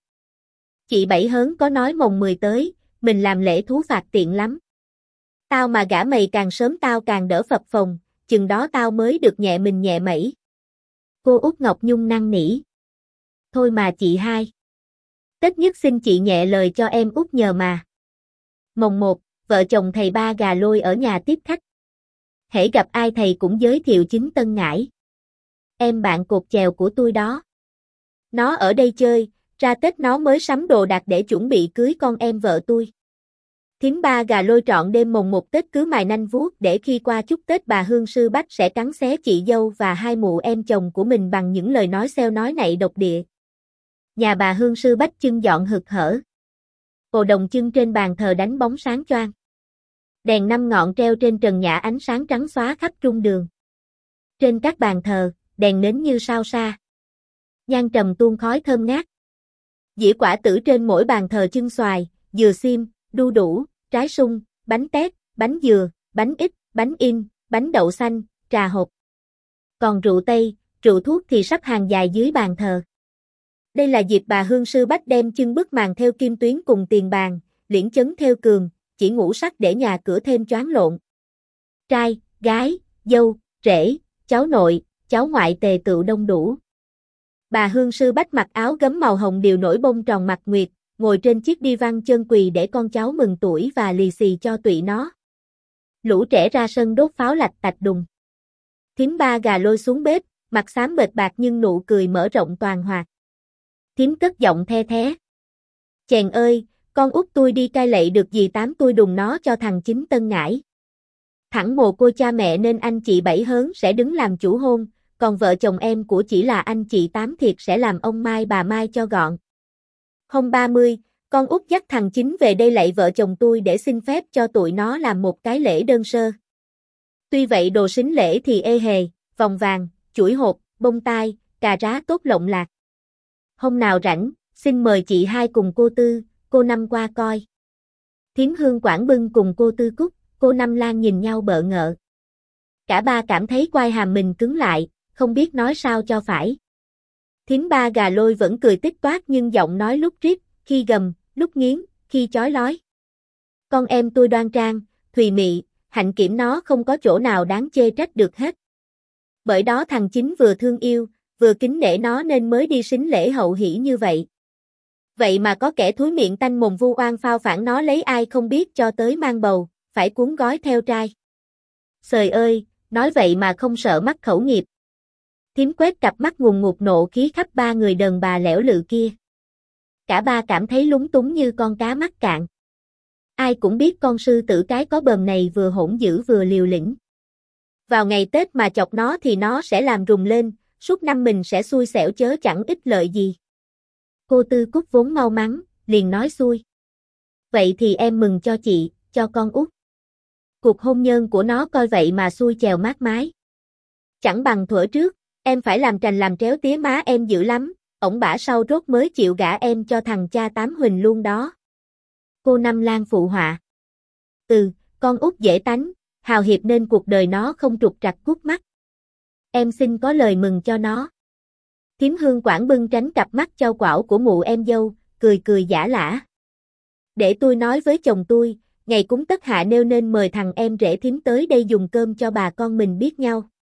Chị Bảy Hớn có nói mồng mười tới, mình làm lễ thú phạt tiện lắm. Tao mà gả mày càng sớm tao càng đỡ phập phồng, chừng đó tao mới được nhẹ mình nhẹ mẩy. Cô út Ngọc Nhung năn nỉ. Thôi mà chị hai. Tết nhất xin chị nhẹ lời cho em út nhờ mà. Mồng một, vợ chồng thầy Ba Gà Lôi ở nhà tiếp khách. Hễ gặp ai thầy cũng giới thiệu Chính Tân Ngải. Em bạn cột chèo của tôi đó. Nó ở đây chơi, ra Tết nó mới sắm đồ đạc để chuẩn bị cưới con em vợ tôi. Thím Ba Gà Lôi trọn đêm mồng một Tết cứ mài nanh vuốt để khi qua chúc Tết bà Hương Sư Bách sẽ cắn xé chị dâu và hai mụ em chồng của mình bằng những lời nói xeo nói nạy độc địa. Nhà bà Hương Sư Bách chưng dọn hực hở. Ồ đồng chưng trên bàn thờ đánh bóng sáng choang. Đèn năm ngọn treo trên trần nhã ánh sáng trắng xóa khắp trung đường. Trên các bàn thờ, đèn nến như sao sa. Nhang trầm tuôn khói thơm ngát. Dĩa quả tử trên mỗi bàn thờ chưng xoài, dừa xiêm, đu đủ, trái sung, bánh tét, bánh dừa, bánh ít, bánh in, bánh đậu xanh, trà hộp. Còn rượu tây, rượu thuốc thì sắp hàng dài dưới bàn thờ. Đây là dịp bà hương sư bách đem chưng bức màn theo kim tuyến cùng tiền bàn, liễn chấn theo cường, chỉ ngũ sắc để nhà cửa thêm choáng lộn. Trai, gái, dâu, rể, cháu nội, cháu ngoại tề tựu đông đủ. Bà hương sư bách mặc áo gấm màu hồng điều nổi bông tròn mặt nguyệt, ngồi trên chiếc đi văn chân quỳ để con cháu mừng tuổi và lì xì cho tụi nó. Lũ trẻ ra sân đốt pháo lạch tạch đùng. Thím ba gà lôi xuống bếp, mặt xám bệt bạc nhưng nụ cười mở rộng toàn hoạt. Thím cất giọng the thé. Chèn ơi, con út tôi đi cai lậy được gì tám tôi đùng nó cho thằng Chính Tân ngải. Thẳng mồ côi cha mẹ nên anh chị Bảy hớn sẽ đứng làm chủ hôn, còn vợ chồng em của chỉ là anh chị Tám thiệt sẽ làm ông Mai bà Mai cho gọn. Hôm ba mươi, con út dắt thằng Chính về đây lạy vợ chồng tôi để xin phép cho tụi nó làm một cái lễ đơn sơ. Tuy vậy đồ sính lễ thì ê hề, vòng vàng, chuỗi hộp, bông tai, cà rá tốt lộng lạc. Hôm nào rảnh, xin mời chị hai cùng cô Tư, cô Năm qua coi. Thím Hương Quảng Bưng cùng cô Tư Cúc, cô Năm Lan nhìn nhau bợ ngợ. Cả ba cảm thấy quai hàm mình cứng lại, không biết nói sao cho phải. Thím ba gà lôi vẫn cười tích toát nhưng giọng nói lúc rít, khi gầm, lúc nghiến, khi chói lói. Con em tôi đoan trang, thùy mị, hạnh kiểm nó không có chỗ nào đáng chê trách được hết. Bởi đó thằng Chính vừa thương yêu, vừa kính nể nó nên mới đi sính lễ hậu hỷ như vậy. Vậy mà có kẻ thúi miệng tanh mồm vu oan phao phản nó lấy ai không biết cho tới mang bầu, phải cuốn gói theo trai. Trời ơi, nói vậy mà không sợ mắc khẩu nghiệp. Thím quét cặp mắt ngùn ngụt nộ khí khắp ba người đàn bà lẻo lự kia. Cả ba cảm thấy lúng túng như con cá mắc cạn. Ai cũng biết con sư tử cái có bờm này vừa hỗn dữ vừa liều lĩnh. Vào ngày Tết mà chọc nó thì nó sẽ làm rùng lên, suốt năm mình sẽ xui xẻo chớ chẳng ích lợi gì. Cô Tư Cúc vốn mau mắn, liền nói xui. Vậy thì em mừng cho chị, cho con út. Cuộc hôn nhân của nó coi vậy mà xui chèo mát mái. Chẳng bằng thuở trước, em phải làm trành làm tréo tía má em dữ lắm, ổng bả sau rốt mới chịu gả em cho thằng cha Tám Huỳnh luôn đó. Cô Năm Lan phụ họa. Ừ, con út dễ tánh, hào hiệp nên cuộc đời nó không trục trặc cút mắt. Em xin có lời mừng cho nó. Thím Hương Quảng Bưng tránh cặp mắt chau quảo của mụ em dâu, cười cười giả lả. Để tôi nói với chồng tôi, ngày cúng tất hạ nêu nên mời thằng em rể thím tới đây dùng cơm cho bà con mình biết nhau.